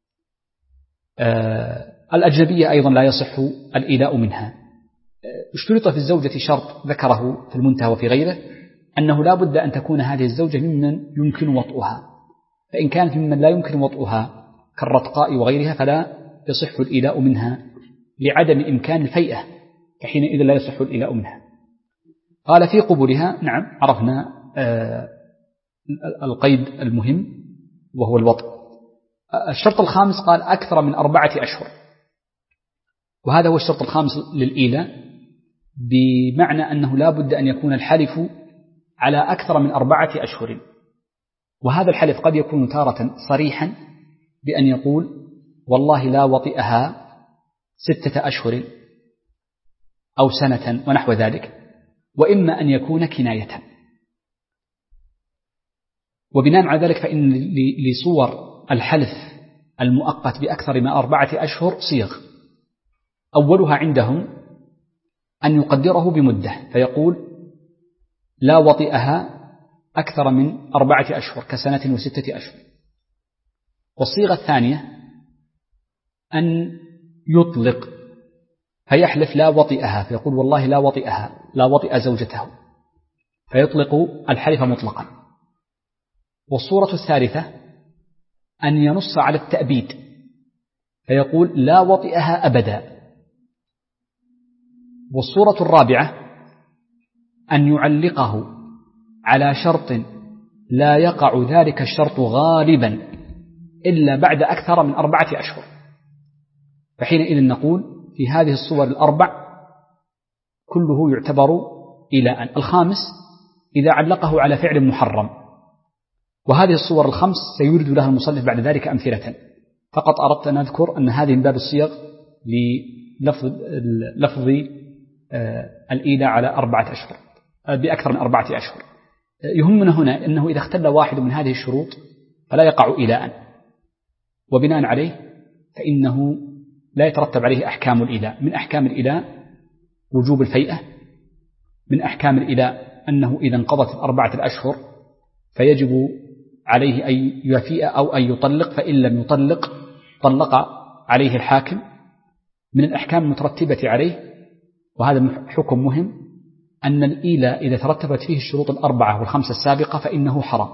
الأجنبية أيضا لا يصح الإيلاء منها. اشترط في الزوجة شرط ذكره في المنتهى وفي غيره، أنه لا بد أن تكون هذه الزوجة ممن يمكن وطئها، فإن كانت ممن لا يمكن وطئها كالرتقاء وغيرها فلا يصح الإيلاء منها لعدم إمكان الفيئة، فحينئذ لا يصح الإيلاء منها. قال في قبلها، نعم عرفنا القيد المهم وهو الوطء. الشرط الخامس قال أكثر من 4 أشهر، وهذا هو الشرط الخامس للإيلاء، بمعنى أنه لا بد أن يكون الحلف على أكثر من 4 أشهر. وهذا الحلف قد يكون تارة صريحا بأن يقول والله لا وطئها 6 أشهر أو سنة ونحو ذلك، وإما أن يكون كناية. وبناء على ذلك فإن لصور الحلف المؤقت بأكثر من 4 أشهر صيغ. أولها عندهم أن يقدره بمدة، فيقول لا وطئها أكثر من 4 أشهر كسنة و6 أشهر. والصيغة الثانية أن يطلق، فيحلف لا وطئها، فيقول والله لا وطئها، لا وطئ زوجته، فيطلق الحلف مطلقا. والصورة الثالثة أن ينص على التأبيد، فيقول لا وطئها أبدا. والصورة الرابعة أن يعلقه على شرط لا يقع ذلك الشرط غالبا إلا بعد أكثر من 4 أشهر، فحينئذ نقول في هذه الصور ال4 كله يعتبر إيلاء. الخامس إذا علقه على فعل محرم، وهذه الصور ال5 سيورد لها المصنف بعد ذلك أمثلة، فقط أردت أن أذكر أن هذه من باب الصيغ للفظ الإيلاء على 4 أشهر بأكثر من 4 أشهر. يهمنا هنا أنه إذا اختل واحد من هذه الشروط فلا يقع إيلاء، وبناء عليه فإنه لا يترتب عليه أحكام الإيلاء. من أحكام الإيلاء وجوب الفيئة، من أحكام الإيلاء أنه إذا انقضت 4 أشهر فيجب عليه أن يفيء أو أن يطلق، فإن لم يطلق طلق عليه الحاكم. من الأحكام المترتبة عليه، وهذا حكم مهم، أن الإيلاء إذا ترتبت فيه الشروط 4 و5 السابقة فإنه حرام،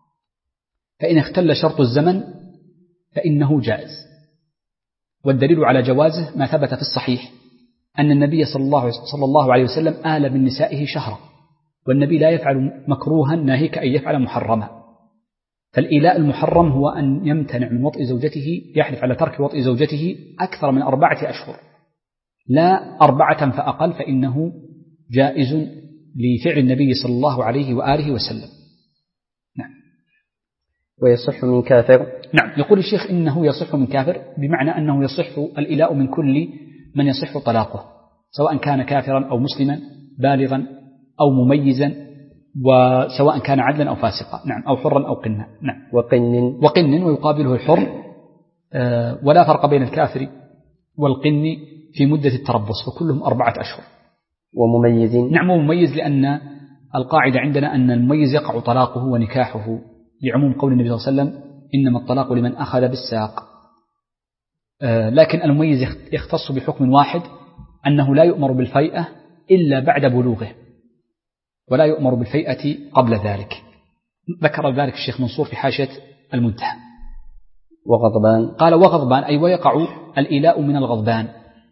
فإن اختل شرط الزمن فإنه جائز. والدليل على جوازه ما ثبت في الصحيح أن النبي صلى الله عليه وسلم آل من نسائه شهرا، والنبي لا يفعل مكروها ناهيك أن يفعل محرما. فالإيلاء المحرم هو أن يمتنع من وطئ زوجته، يحلف على ترك وطئ زوجته أكثر من 4 أشهر، لا 4 فأقل، فإنه جائز لفعل النبي صلى الله عليه وآله وسلم. نعم. ويصح من كافر. نعم، يقول الشيخ إنه يصح من كافر، بمعنى أنه يصح الإيلاء من كل من يصح طلاقه، سواء كان كافرا أو مسلما بالغا أو مميزا، وسواء كان عدلا أو فاسقا، نعم، أو حرا أو قنا. نعم. وقن ويقابله الحر، ولا فرق بين الكافر والقن في مدة التربص، فكلهم 4 أشهر. ومميز. نعم، ومميز، لأن القاعدة عندنا أن المميز يقع طلاقه ونكاحه، لعموم قول النبي صلى الله عليه وسلم إنما الطلاق لمن أخذ بالساق. لكن المميز يختص بحكم واحد، أنه لا يؤمر بالفيئة إلا بعد بلوغه، ولا يؤمر بالفيئة قبل ذلك. ذكر ذلك الشيخ منصور في حاشية المنتهى. وغضبان. قال وغضبان، أي ويقع الإيلاء من الغضبان،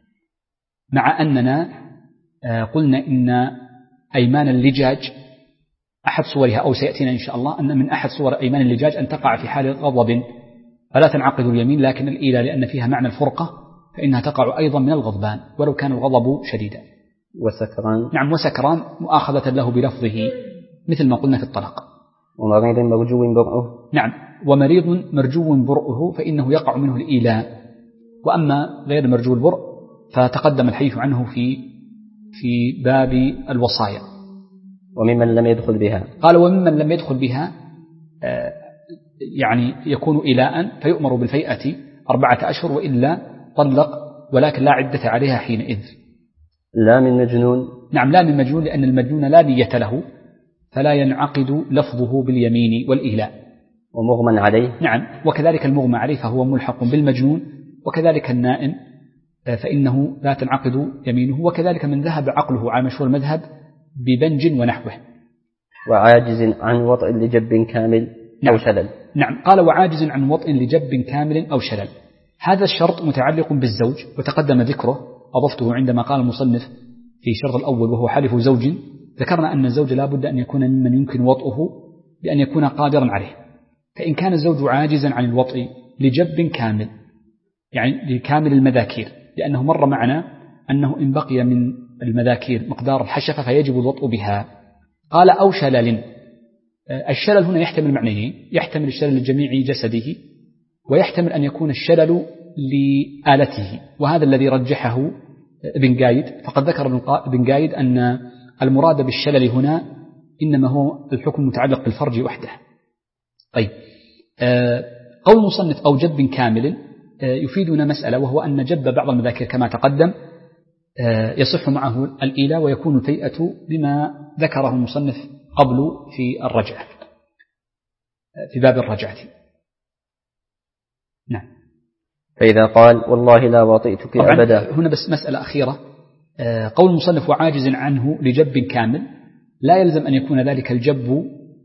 مع أننا قلنا إن أيمان اللجاج أحد صورها، أو سيأتينا إن شاء الله أن من أحد صور أيمان اللجاج أن تقع في حال غضب فلا تنعقد اليمين، لكن الإيلاء لأن فيها معنى الفرقة فإنها تقع أيضا من الغضبان ولو كان الغضب شديدا. وسكران. نعم، وسكران مؤاخذة له بلفظه مثل ما قلنا في الطلاق. ومريض مرجو برؤه. نعم، ومريض مرجو برؤه فإنه يقع منه الإيلاء. وأما غير مرجو البرء فتقدم الحديث عنه في باب الوصايا. وممن لم يدخل بها. قال وممن لم يدخل بها يعني يكون إيلاء، فيؤمر بالفيئة 4 أشهر، وإلا طلق، ولكن لا عدة عليها حينئذ. لا من مجنون. نعم، لا من مجنون، لأن المجنون لا نية له، فلا ينعقد لفظه باليمين والإيلاء. ومغمى عليه. نعم، وكذلك المغمى عليه فهو ملحق بالمجنون، وكذلك النائم فإنه لا تنعقد يمينه، وكذلك من ذهب عقله على مشهور المذهب ببنج ونحوه. وعاجز عن وطء لجب كامل أو شلل. نعم، قال وعاجز عن وطء لجب كامل أو شلل. هذا الشرط متعلق بالزوج وتقدم ذكره، أضفته عندما قال المصنف في الشرط الأول وهو حلف زوج، ذكرنا أن الزوج لا بد أن يكون ممن يمكن وطئه بأن يكون قادرا عليه. فإن كان الزوج عاجزا عن الوطء لجب كامل، يعني لكامل المذاكير، لأنه مر معنا أنه إن بقي من المذاكير مقدار الحشفة فيجب الوطء بها. قال أو شلل. الشلل هنا يحتمل معنيين، يحتمل الشلل لجميع جسده، ويحتمل أن يكون الشلل لآلته، وهذا الذي رجحه ابن قايد. فقد ذكر ابن قايد أن المراد بالشلل هنا إنما هو الحكم المتعلق بالفرج وحده. طيب، قول المصنف أو جب كامل يفيدنا مسألة، وهو أن جب بعض المذاكير كما تقدم يصح معه الإيلاء ويكون الفيئة بما ذكره المصنف قبل في الرجعة، في باب الرجعة. نعم. فإذا قال والله لا وطئتك أبدا. هنا بس مسألة أخيرة، قول المصنف وعاجز عنه لجب كامل، لا يلزم أن يكون ذلك الجب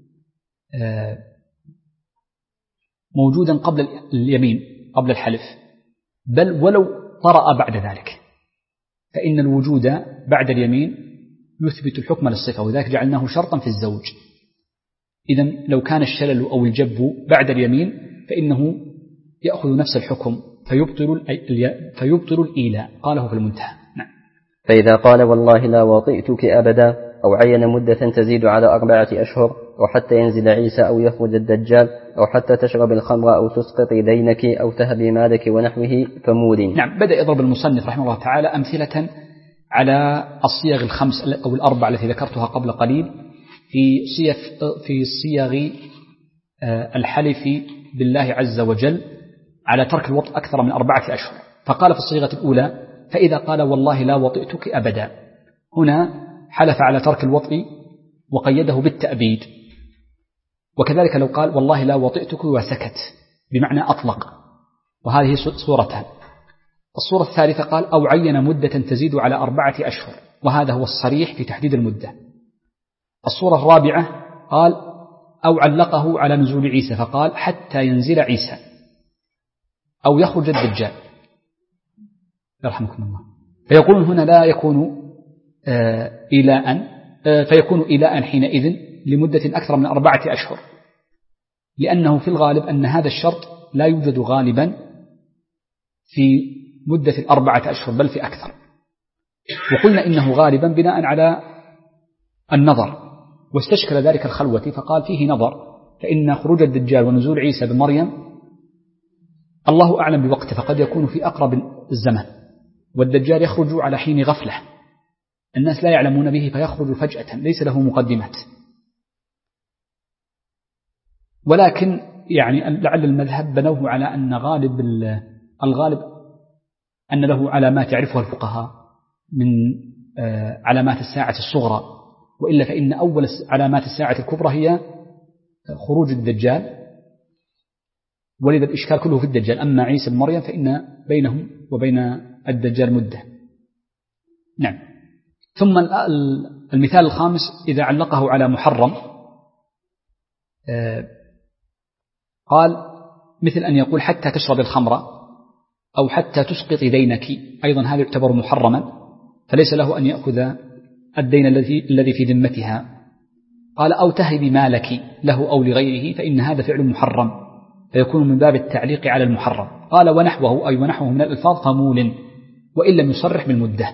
موجودا قبل اليمين قبل الحلف، بل ولو طرأ بعد ذلك، فإن الوجود بعد اليمين يثبت الحكم للصفة، وذلك جعلناه شرطا في الزوج. إذن لو كان الشلل أو الجب بعد اليمين فإنه يأخذ نفس الحكم فيبطل الإيلاء. قاله في المنتهى. نعم. فإذا قال والله لا وطئتك أبدا، أو عين مدة تزيد على 4 أشهر، أو حتى ينزل عيسى، أو يخرج الدجال، أو حتى تشرب الخمر، أو تسقط دينك، أو تهبي مالك ونحوه فمود. نعم. بدأ يضرب المصنف رحمه الله تعالى أمثلة على الصيغ الخمس أو الأربع التي ذكرتها قبل قليل في صيغ الحلف بالله عز وجل على ترك الوطء أكثر من 4 أشهر. فقال في الصيغة الأولى فإذا قال والله لا وطئتك أبدا، هنا حلف على ترك الوطء وقيده بالتأبيد. وكذلك لو قال والله لا وطئتك وسكت، بمعنى أطلق، وهذه صورتان. الصورة الثالثة قال أو عين مدة تزيد على 4 أشهر، وهذا هو الصريح في تحديد المدة. الصورة الرابعة قال أو علقه على نزول عيسى، فقال حتى ينزل عيسى، أو يخرج الدجال، يرحمكم الله. فيقول هنا لا يكون إيلاء، فيكون إيلاء حينئذ لمدة أكثر من 4 أشهر، لأنه في الغالب أن هذا الشرط لا يوجد غالبا في مدة 4 أشهر بل في أكثر. وقلنا إنه غالبا بناء على النظر، واستشكل ذلك الخلوة فقال فيه نظر، فإن خروج الدجال ونزول عيسى بمريم الله أعلم بوقته، فقد يكون في أقرب الزمن، والدجال يخرج على حين غفلة الناس لا يعلمون به، فيخرج فجأة ليس له مقدمات. ولكن يعني لعل المذهب بنوه على أن الغالب أن له علامات يعرفها الفقهاء من علامات الساعة الصغرى، وإلا فإن أول علامات الساعة الكبرى هي خروج الدجال، ولذا الإشكال كله في الدجال. أما عيسى بن مريم فإن بينهم وبين الدجال مدة. نعم. ثم المثال الخامس إذا علقه على محرم، قال مثل أن يقول حتى تشرب الخمر، أو حتى تسقط دينك، أيضا هذا يعتبر محرما، فليس له أن يأخذ الدين الذي في ذمتها. قال أو تهب مالك له أو لغيره، فإن هذا فعل محرم، فيكون من باب التعليق على المحرم. قال ونحوه، أي ونحوه من الألفاظ فمول، وإن لم يصرح بالمدة.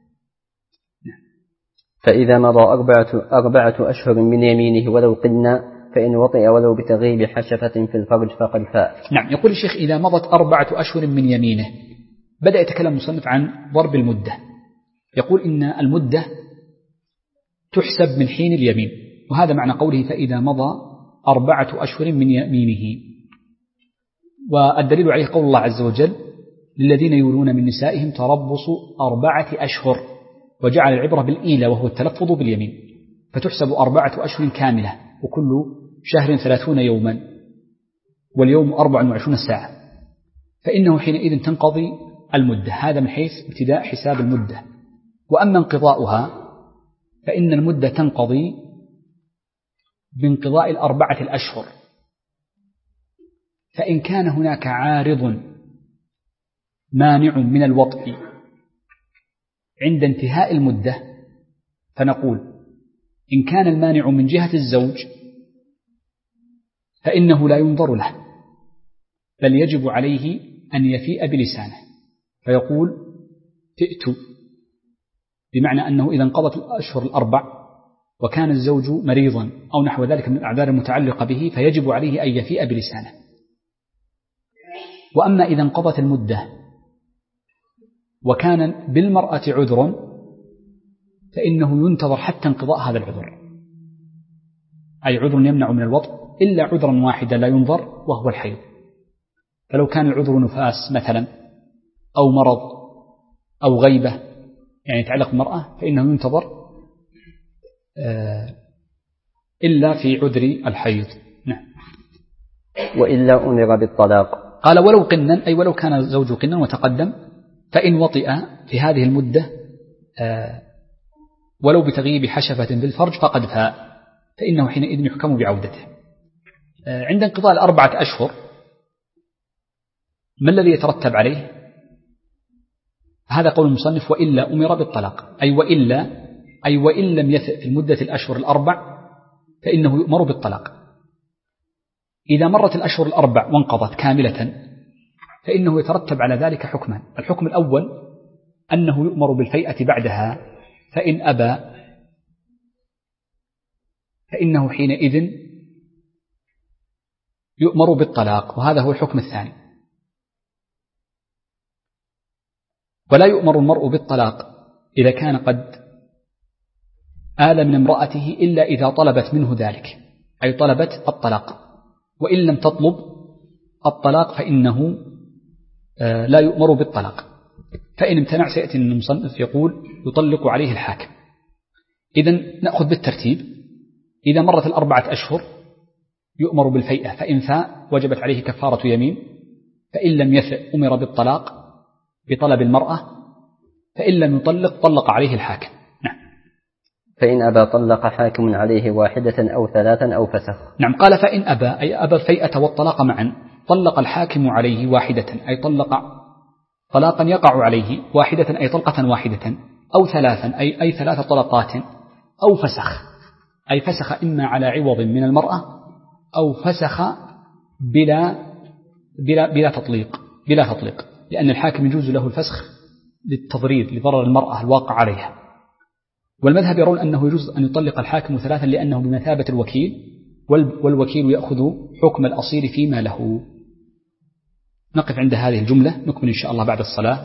فإذا مضى 4 أشهر من يمينه ولو قلنا، فإن وطئ ولو بتغيب حشفة في الفرج فقد فاء. نعم. يقول الشيخ إذا مضت 4 أشهر من يمينه، بدأ يتكلم المصنف عن ضرب المدة. يقول إن المدة تحسب من حين اليمين، وهذا معنى قوله فإذا مضى 4 أشهر من يمينه. والدليل عليه قول الله عز وجل للذين يولون من نسائهم تربص 4 أشهر، وجعل العبرة بالإيلة وهو التلفظ باليمين، فتحسب 4 أشهر كاملة، وكل شهر 30 يوما، واليوم 24 ساعة، فإنه حينئذ تنقضي المدة. هذا من حيث ابتداء حساب المدة. وأما انقضاؤها فإن المدة تنقضي بانقضاء 4 الأشهر، فإن كان هناك عارض مانع من الوطء عند انتهاء المدة، فنقول إن كان المانع من جهة الزوج فإنه لا ينظر له، بل يجب عليه أن يفيء بلسانه فيقول فئت، بمعنى أنه إذا انقضت الأشهر 4 وكان الزوج مريضا أو نحو ذلك من الأعذار المتعلقة به فيجب عليه أن يفيء بلسانه. وأما إذا انقضت المدة وكان بالمرأة عذر فإنه ينتظر حتى انقضاء هذا العذر، أي عذر يمنع من الوطء إلا عذرا واحدا لا ينظر وهو الحيض. فلو كان العذر نفاس مثلا أو مرض أو غيبة يعني يتعلق بالمرأة فإنه ينتظر إلا في عذر الحيض. نعم. وإلا أمر بالطلاق. قال ولو قنا، أي ولو كان الزوج قنا وتقدم، فإن وطئ في هذه المدة ولو بتغييب حشفة بالفرج فقد فاء، فإنه حينئذ يحكم بعودته. عند انقضاء 4 أشهر ما الذي يترتب عليه؟ هذا قول المصنف وإلا أمر بالطلاق، أي وإن لم يثئ في المدة الأشهر 4 فإنه يؤمر بالطلاق. إذا مرت الأشهر 4 وانقضت كاملة فإنه يترتب على ذلك حكمان. الحكم الأول أنه يؤمر بالفيئة بعدها، فإن أبى فإنه حينئذ يؤمر بالطلاق، وهذا هو الحكم الثاني. ولا يؤمر المرء بالطلاق إذا كان قد آل من امرأته إلا إذا طلبت منه ذلك، أي طلبت الطلاق، وإن لم تطلب الطلاق فإنه لا يؤمر بالطلاق. فإن امتنع سيأتي المصنف يقول يطلق عليه الحاكم. إذن نأخذ بالترتيب. إذا مرت 4 أشهر يؤمر بالفيئة، فإن فاء وجبت عليه كفارة يمين، فإن لم يفئ أمر بالطلاق بطلب المرأة، فإن لم يطلق طلق عليه الحاكم. نعم. فإن أبى طلق حاكم عليه 1 أو 3 أو فسخ. نعم. قال فإن أبى، أي أبى الفيئة والطلاق معا، طلق الحاكم عليه 1 أي طلق طلاقا يقع عليه، 1 أي طلقة واحدة، أو 3 أي 3 طلقات، أو فسخ أي فسخ إما على عوض من المرأة أو فسخ بلا تطليق، لأن الحاكم يجوز له الفسخ للتضرير لضرر المرأة الواقع عليها. والمذهب يرون أنه يجوز أن يطلق الحاكم 3 لأنه بمثابة الوكيل، والوكيل يأخذ حكم الأصيل فيما له. نقف عند هذه الجملة، نكمل إن شاء الله بعد الصلاة.